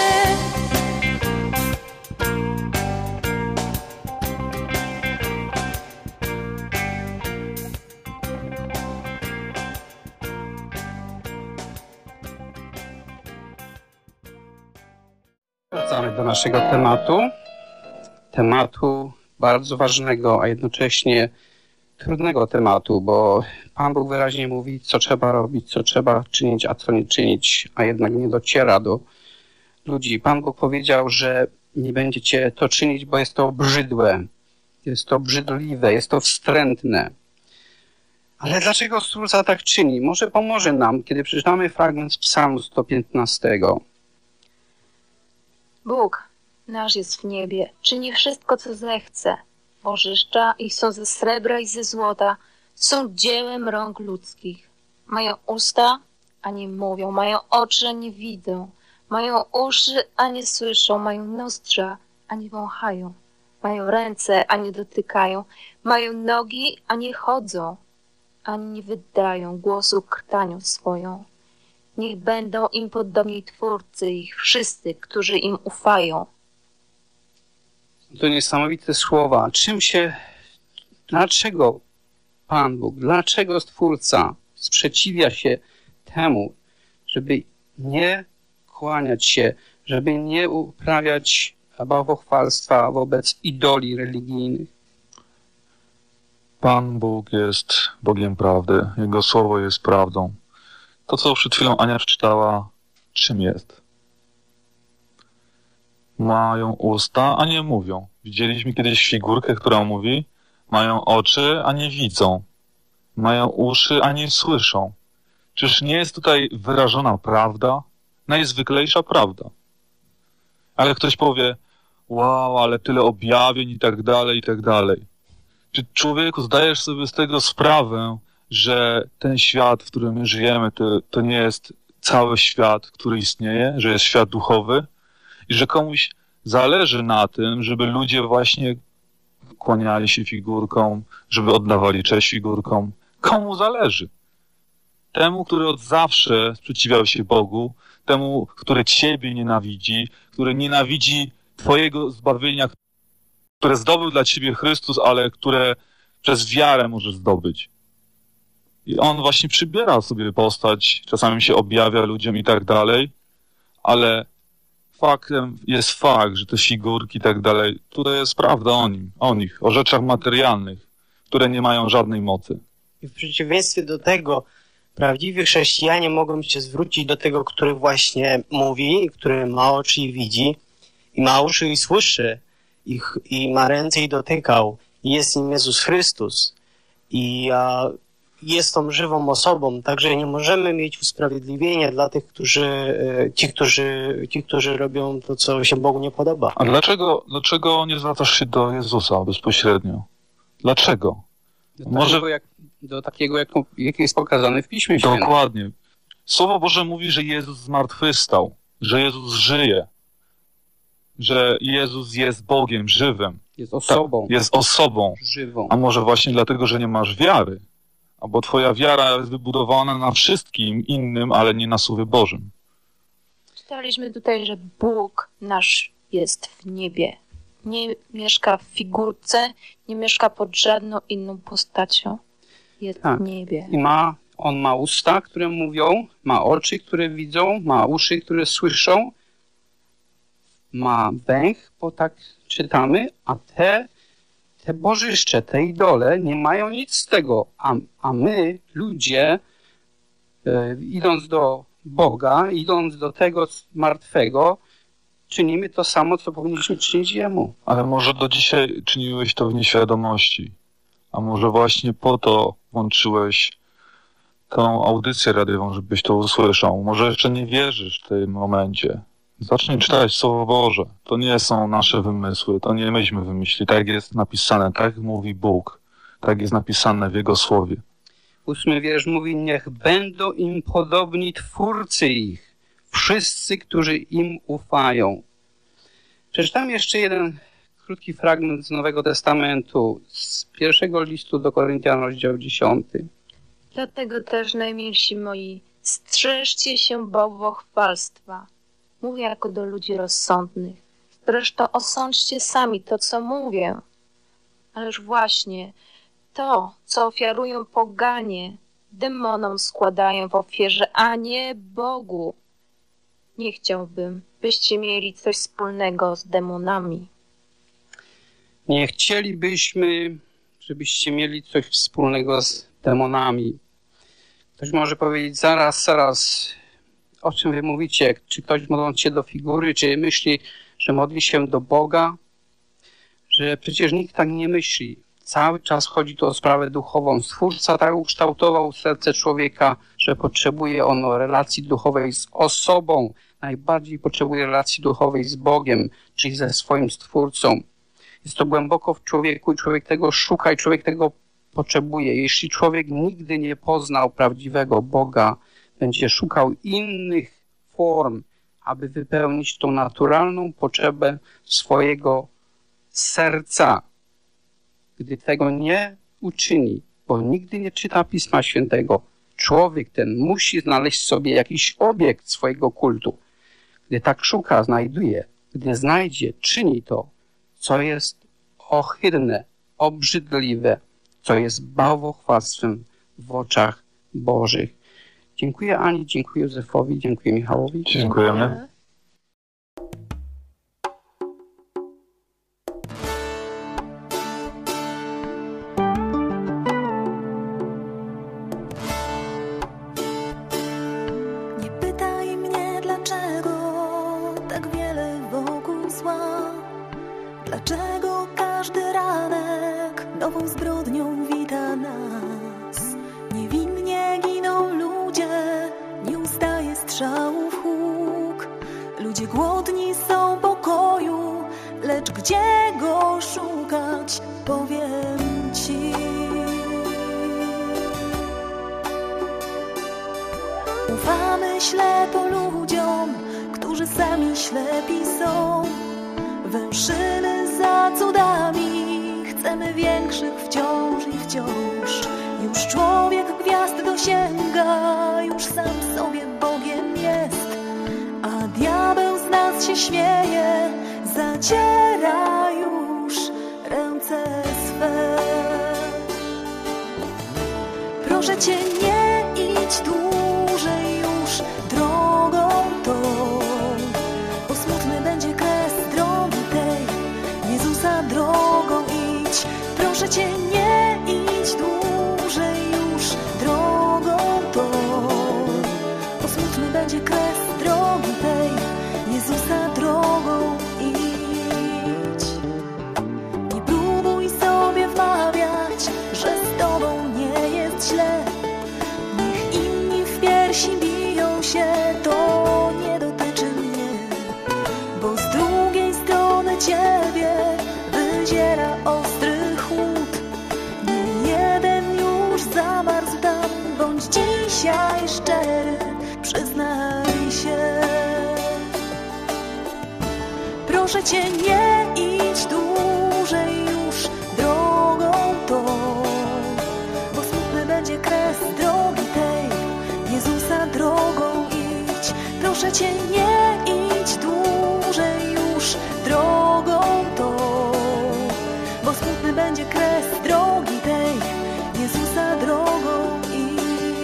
Wracamy do naszego tematu bardzo ważnego, a jednocześnie trudnego tematu, bo Pan Bóg wyraźnie mówi, co trzeba robić, co trzeba czynić, a co nie czynić, a jednak nie dociera do ludzi. Pan Bóg powiedział, że nie będziecie to czynić, bo jest to obrzydłe, jest to obrzydliwe, jest to wstrętne. Ale dlaczego Stwórca tak czyni? Może pomoże nam, kiedy przeczytamy fragment z Psalmu 115. Bóg nasz jest w niebie, czyni wszystko, co zechce. Bożyszcza ich są ze srebra i ze złota, są dziełem rąk ludzkich. Mają usta, a nie mówią, mają oczy, a nie widzą, mają uszy, a nie słyszą, mają nozdrza, a nie wąchają, mają ręce, a nie dotykają, mają nogi, a nie chodzą, ani nie wydają głosu krtanią swoją. Niech będą im podobni Twórcy ich wszyscy, którzy im ufają. To niesamowite słowa. Dlaczego Pan Bóg, dlaczego Stwórca sprzeciwia się temu, żeby nie kłaniać się, żeby nie uprawiać bałwochwalstwa wobec idoli religijnych? Pan Bóg jest Bogiem prawdy. Jego słowo jest prawdą. To, co przed chwilą Ania przeczytała, czym jest? Mają usta, a nie mówią. Widzieliśmy kiedyś figurkę, która mówi, mają oczy, a nie widzą. Mają uszy, a nie słyszą. Czyż nie jest tutaj wyrażona prawda? Najzwyklejsza prawda. Ale ktoś powie, wow, ale tyle objawień i tak dalej, i tak dalej. Czy człowieku zdajesz sobie z tego sprawę, że ten świat, w którym my żyjemy, to nie jest cały świat, który istnieje, że jest świat duchowy i że komuś zależy na tym, żeby ludzie właśnie kłaniali się figurkom, żeby oddawali cześć figurkom. Komu zależy? Temu, który od zawsze sprzeciwiał się Bogu, temu, który Ciebie nienawidzi, który nienawidzi Twojego zbawienia, które zdobył dla Ciebie Chrystus, ale które przez wiarę możesz zdobyć. I on właśnie przybiera sobie postać, czasami się objawia ludziom i tak dalej, ale faktem jest fakt, że te figurki i tak dalej, to jest prawda o nich, o rzeczach materialnych, które nie mają żadnej mocy. I w przeciwieństwie do tego, prawdziwi chrześcijanie mogą się zwrócić do tego, który właśnie mówi, który ma oczy i widzi, i ma uszy i słyszy, i ma ręce i dotykał, i jest nim Jezus Chrystus. I jest tą żywą osobą, także nie możemy mieć usprawiedliwienia dla tych, którzy robią to, co się Bogu nie podoba. A dlaczego nie zwracasz się do Jezusa bezpośrednio? Dlaczego? Do takiego, jak jest pokazane w Piśmie Świętym. Dokładnie. Słowo Boże mówi, że Jezus zmartwychwstał, że Jezus żyje, że Jezus jest Bogiem żywym. Jest osobą. Jest osobą. Żywą. A może właśnie dlatego, że nie masz wiary? Albo twoja wiara jest wybudowana na wszystkim innym, ale nie na Słowie Bożym. Czytaliśmy tutaj, że Bóg nasz jest w niebie. Nie mieszka w figurce, nie mieszka pod żadną inną postacią. Jest w niebie. I on ma usta, które mówią, ma oczy, które widzą, ma uszy, które słyszą, ma węch, bo tak czytamy, a te bożyszcze, te idole nie mają nic z tego, a my, ludzie, idąc do Boga, idąc do tego martwego, czynimy to samo, co powinniśmy czynić Jemu. Ale może do dzisiaj czyniłeś to w nieświadomości, a może właśnie po to włączyłeś tą audycję radiową, żebyś to usłyszał. Może jeszcze nie wierzysz w tym momencie. Zacznij czytać Słowo Boże. To nie są nasze wymysły, to nie myśmy wymyślili. Tak jest napisane, tak mówi Bóg. Tak jest napisane w Jego Słowie. 8 wiersz mówi, niech będą im podobni Twórcy ich, wszyscy, którzy im ufają. Przeczytam jeszcze jeden krótki fragment z Nowego Testamentu, z pierwszego listu do Koryntian, rozdział 10. Dlatego też, najmilsi moi, strzeżcie się bałwochwalstwa. Mówię jako do ludzi rozsądnych. Zresztą osądźcie sami to, co mówię. Ależ właśnie to, co ofiarują poganie, demonom składają w ofierze, a nie Bogu. Nie chciałbym, byście mieli coś wspólnego z demonami. Nie chcielibyśmy, żebyście mieli coś wspólnego z demonami. Ktoś może powiedzieć, zaraz, o czym wy mówicie? Czy ktoś modląc się do figury, czy myśli, że modli się do Boga? Że przecież nikt tak nie myśli. Cały czas chodzi tu o sprawę duchową. Stwórca tak ukształtował serce człowieka, że potrzebuje ono relacji duchowej z osobą. Najbardziej potrzebuje relacji duchowej z Bogiem, czyli ze swoim Stwórcą. Jest to głęboko w człowieku i człowiek tego szuka i człowiek tego potrzebuje. Jeśli człowiek nigdy nie poznał prawdziwego Boga, będzie szukał innych form, aby wypełnić tą naturalną potrzebę swojego serca. Gdy tego nie uczyni, bo nigdy nie czyta Pisma Świętego, człowiek ten musi znaleźć sobie jakiś obiekt swojego kultu. Gdy tak szuka, znajduje. Gdy znajdzie, czyni to, co jest ohydne, obrzydliwe, co jest bałwochwalstwem w oczach Bożych. Dziękuję Ani, dziękuję Józefowi, dziękuję Michałowi. Dziękujemy. Nie pytaj mnie, dlaczego tak wiele wokół zła. Dlaczego każdy ranek nową zbrodnią wita nas? Niewinnie giną ludzie, nie ustaje strzałów huk. Ludzie głodni są pokoju, lecz gdzie go szukać, powiem ci. Ufamy ślepo ludziom, którzy sami ślepi są. Węszymy za cudami, chcemy większych wciąż i wciąż. Już człowiek gwiazd dosięga, już sam sobie Bogiem jest. A diabeł z nas się śmieje, zaciera już ręce swe. Proszę Cię, nie idź dłużej już drogą tą, bo smutny będzie kres drogi tej. Jezusa drogą idź. Proszę Cię, nie idź dłużej już drogą tą, bo smutny będzie kres drogi tej. Jezusa drogą idź. Nie próbuj sobie wmawiać, że z Tobą nie jest źle. Niech inni w piersi biją się, to nie dotyczy mnie, bo z drugiej strony Ciebie wyziera ostry chłód. Nie jeden już zamarzł tam, bądź dzisiaj szczery, przyznaj się. Proszę Cię, nie idź dłużej już drogą tą, bo smutny będzie kres drogi tej. Jezusa drogą idź. Proszę Cię, nie idź dłużej już drogą tą, bo smutny będzie kres drogi tej. Jezusa drogą idź.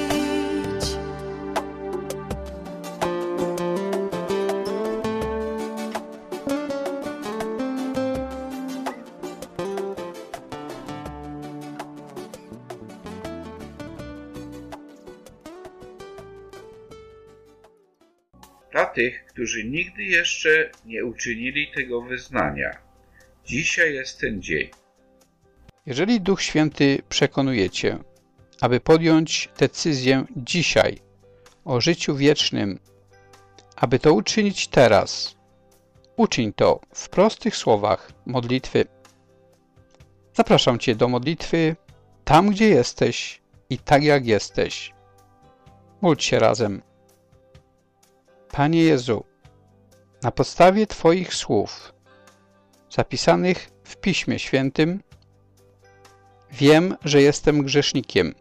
Dla tych, którzy nigdy jeszcze nie uczynili tego wyznania, dzisiaj jest ten dzień. Jeżeli Duch Święty przekonuje Cię, aby podjąć decyzję dzisiaj o życiu wiecznym, aby to uczynić teraz, uczyń to w prostych słowach modlitwy. Zapraszam Cię do modlitwy tam, gdzie jesteś i tak jak jesteś. Módl się razem. Panie Jezu, na podstawie Twoich słów zapisanych w Piśmie Świętym wiem, że jestem grzesznikiem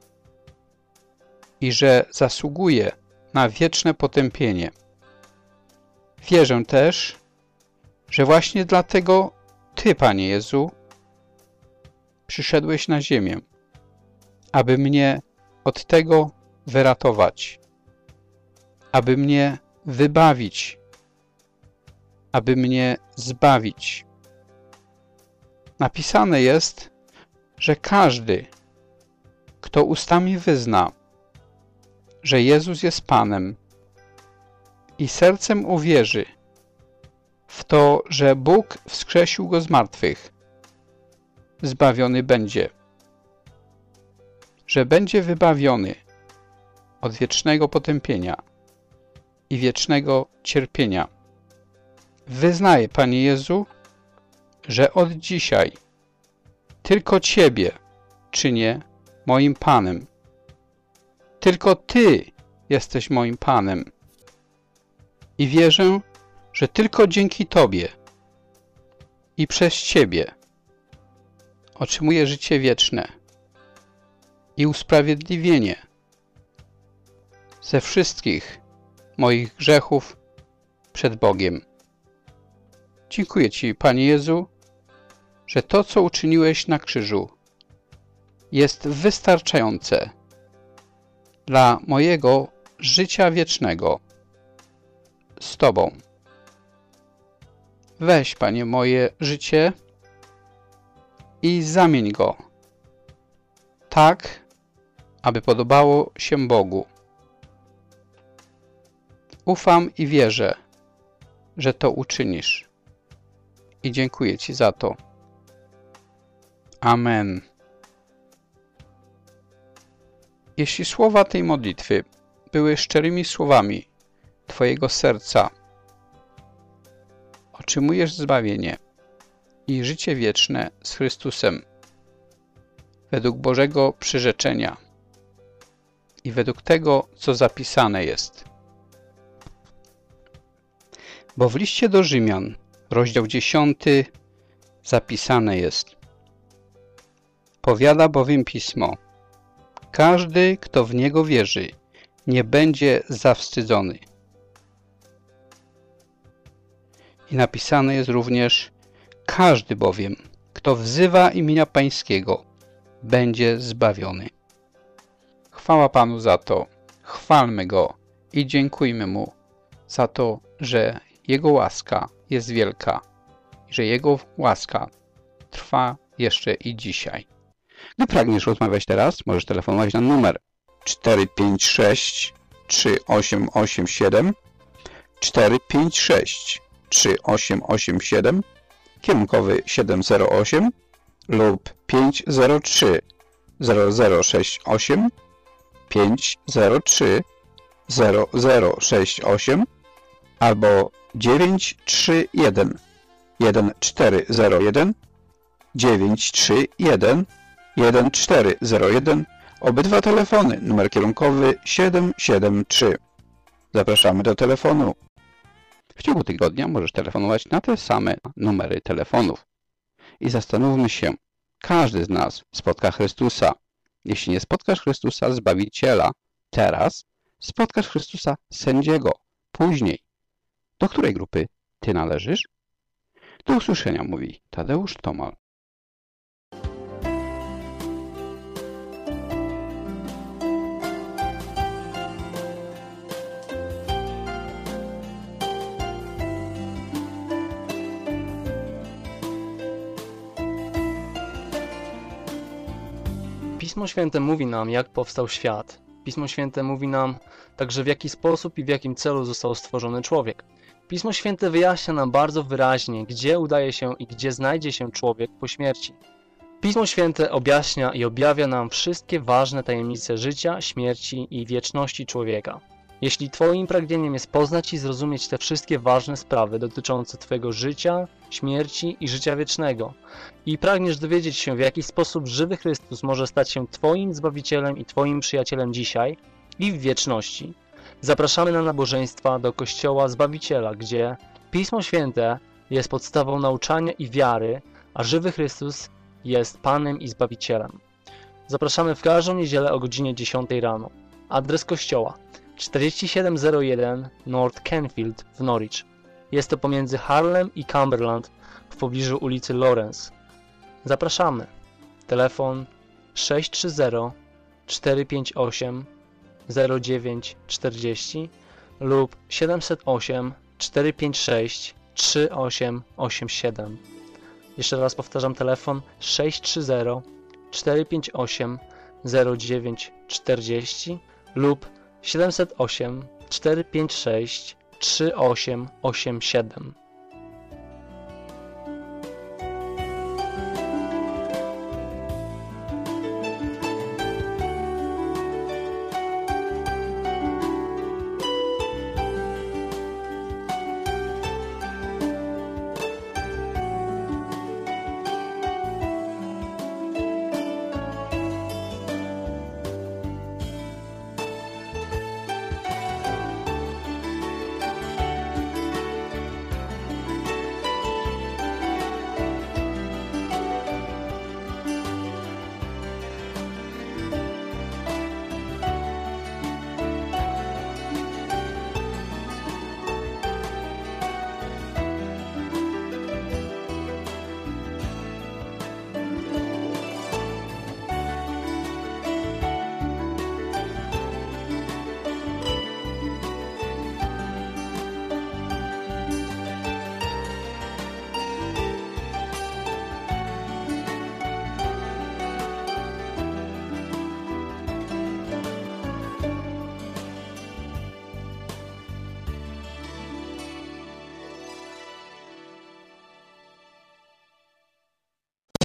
i że zasługuję na wieczne potępienie. Wierzę też, że właśnie dlatego Ty, Panie Jezu, przyszedłeś na ziemię, aby mnie od tego wyratować, aby mnie wybawić, aby mnie zbawić. Napisane jest, że każdy, kto ustami wyzna, że Jezus jest Panem i sercem uwierzy w to, że Bóg wskrzesił Go z martwych, zbawiony będzie, że będzie wybawiony od wiecznego potępienia i wiecznego cierpienia. Wyznaję, Panie Jezu, że od dzisiaj tylko Ciebie czynię moim Panem. Tylko Ty jesteś moim Panem. I wierzę, że tylko dzięki Tobie i przez Ciebie otrzymuję życie wieczne i usprawiedliwienie ze wszystkich moich grzechów przed Bogiem. Dziękuję Ci, Panie Jezu, że to, co uczyniłeś na krzyżu, jest wystarczające dla mojego życia wiecznego z Tobą. Weź, Panie, moje życie i zamień go tak, aby podobało się Bogu. Ufam i wierzę, że to uczynisz. I dziękuję Ci za to. Amen. Jeśli słowa tej modlitwy były szczerymi słowami Twojego serca, otrzymujesz zbawienie i życie wieczne z Chrystusem według Bożego przyrzeczenia i według tego, co zapisane jest. Bo w liście do Rzymian, rozdział 10, zapisane jest: powiada bowiem Pismo: każdy, kto w Niego wierzy, nie będzie zawstydzony. I napisane jest również: każdy bowiem, kto wzywa imienia Pańskiego, będzie zbawiony. Chwała Panu za to, chwalmy Go i dziękujmy Mu za to, że Jego łaska jest wielka i że Jego łaska trwa jeszcze i dzisiaj. Gdy pragniesz rozmawiać teraz, możesz telefonować na numer 456 3887 456 3887 kierunkowy 708 lub 503 0068 503 0068 albo 931 1401 931 1401. Obydwa telefony, numer kierunkowy 773. Zapraszamy do telefonu. W ciągu tygodnia możesz telefonować na te same numery telefonów. I zastanówmy się, każdy z nas spotka Chrystusa. Jeśli nie spotkasz Chrystusa, Zbawiciela, teraz spotkasz Chrystusa, Sędziego, później. Do której grupy Ty należysz? Do usłyszenia, mówi Tadeusz Tomal. Pismo Święte mówi nam, jak powstał świat. Pismo Święte mówi nam także, w jaki sposób i w jakim celu został stworzony człowiek. Pismo Święte wyjaśnia nam bardzo wyraźnie, gdzie udaje się i gdzie znajdzie się człowiek po śmierci. Pismo Święte objaśnia i objawia nam wszystkie ważne tajemnice życia, śmierci i wieczności człowieka. Jeśli Twoim pragnieniem jest poznać i zrozumieć te wszystkie ważne sprawy dotyczące Twojego życia, śmierci i życia wiecznego i pragniesz dowiedzieć się, w jaki sposób żywy Chrystus może stać się Twoim Zbawicielem i Twoim przyjacielem dzisiaj i w wieczności, zapraszamy na nabożeństwa do Kościoła Zbawiciela, gdzie Pismo Święte jest podstawą nauczania i wiary, a żywy Chrystus jest Panem i Zbawicielem. Zapraszamy w każdą niedzielę o godzinie 10 rano. Adres kościoła: 4701 North Canfield w Norwich. Jest to pomiędzy Harlem i Cumberland w pobliżu ulicy Lawrence. Zapraszamy. Telefon 630 458 0940 lub 708 456 3887. Jeszcze raz powtarzam telefon 630 458 0940 lub 708 456 3887.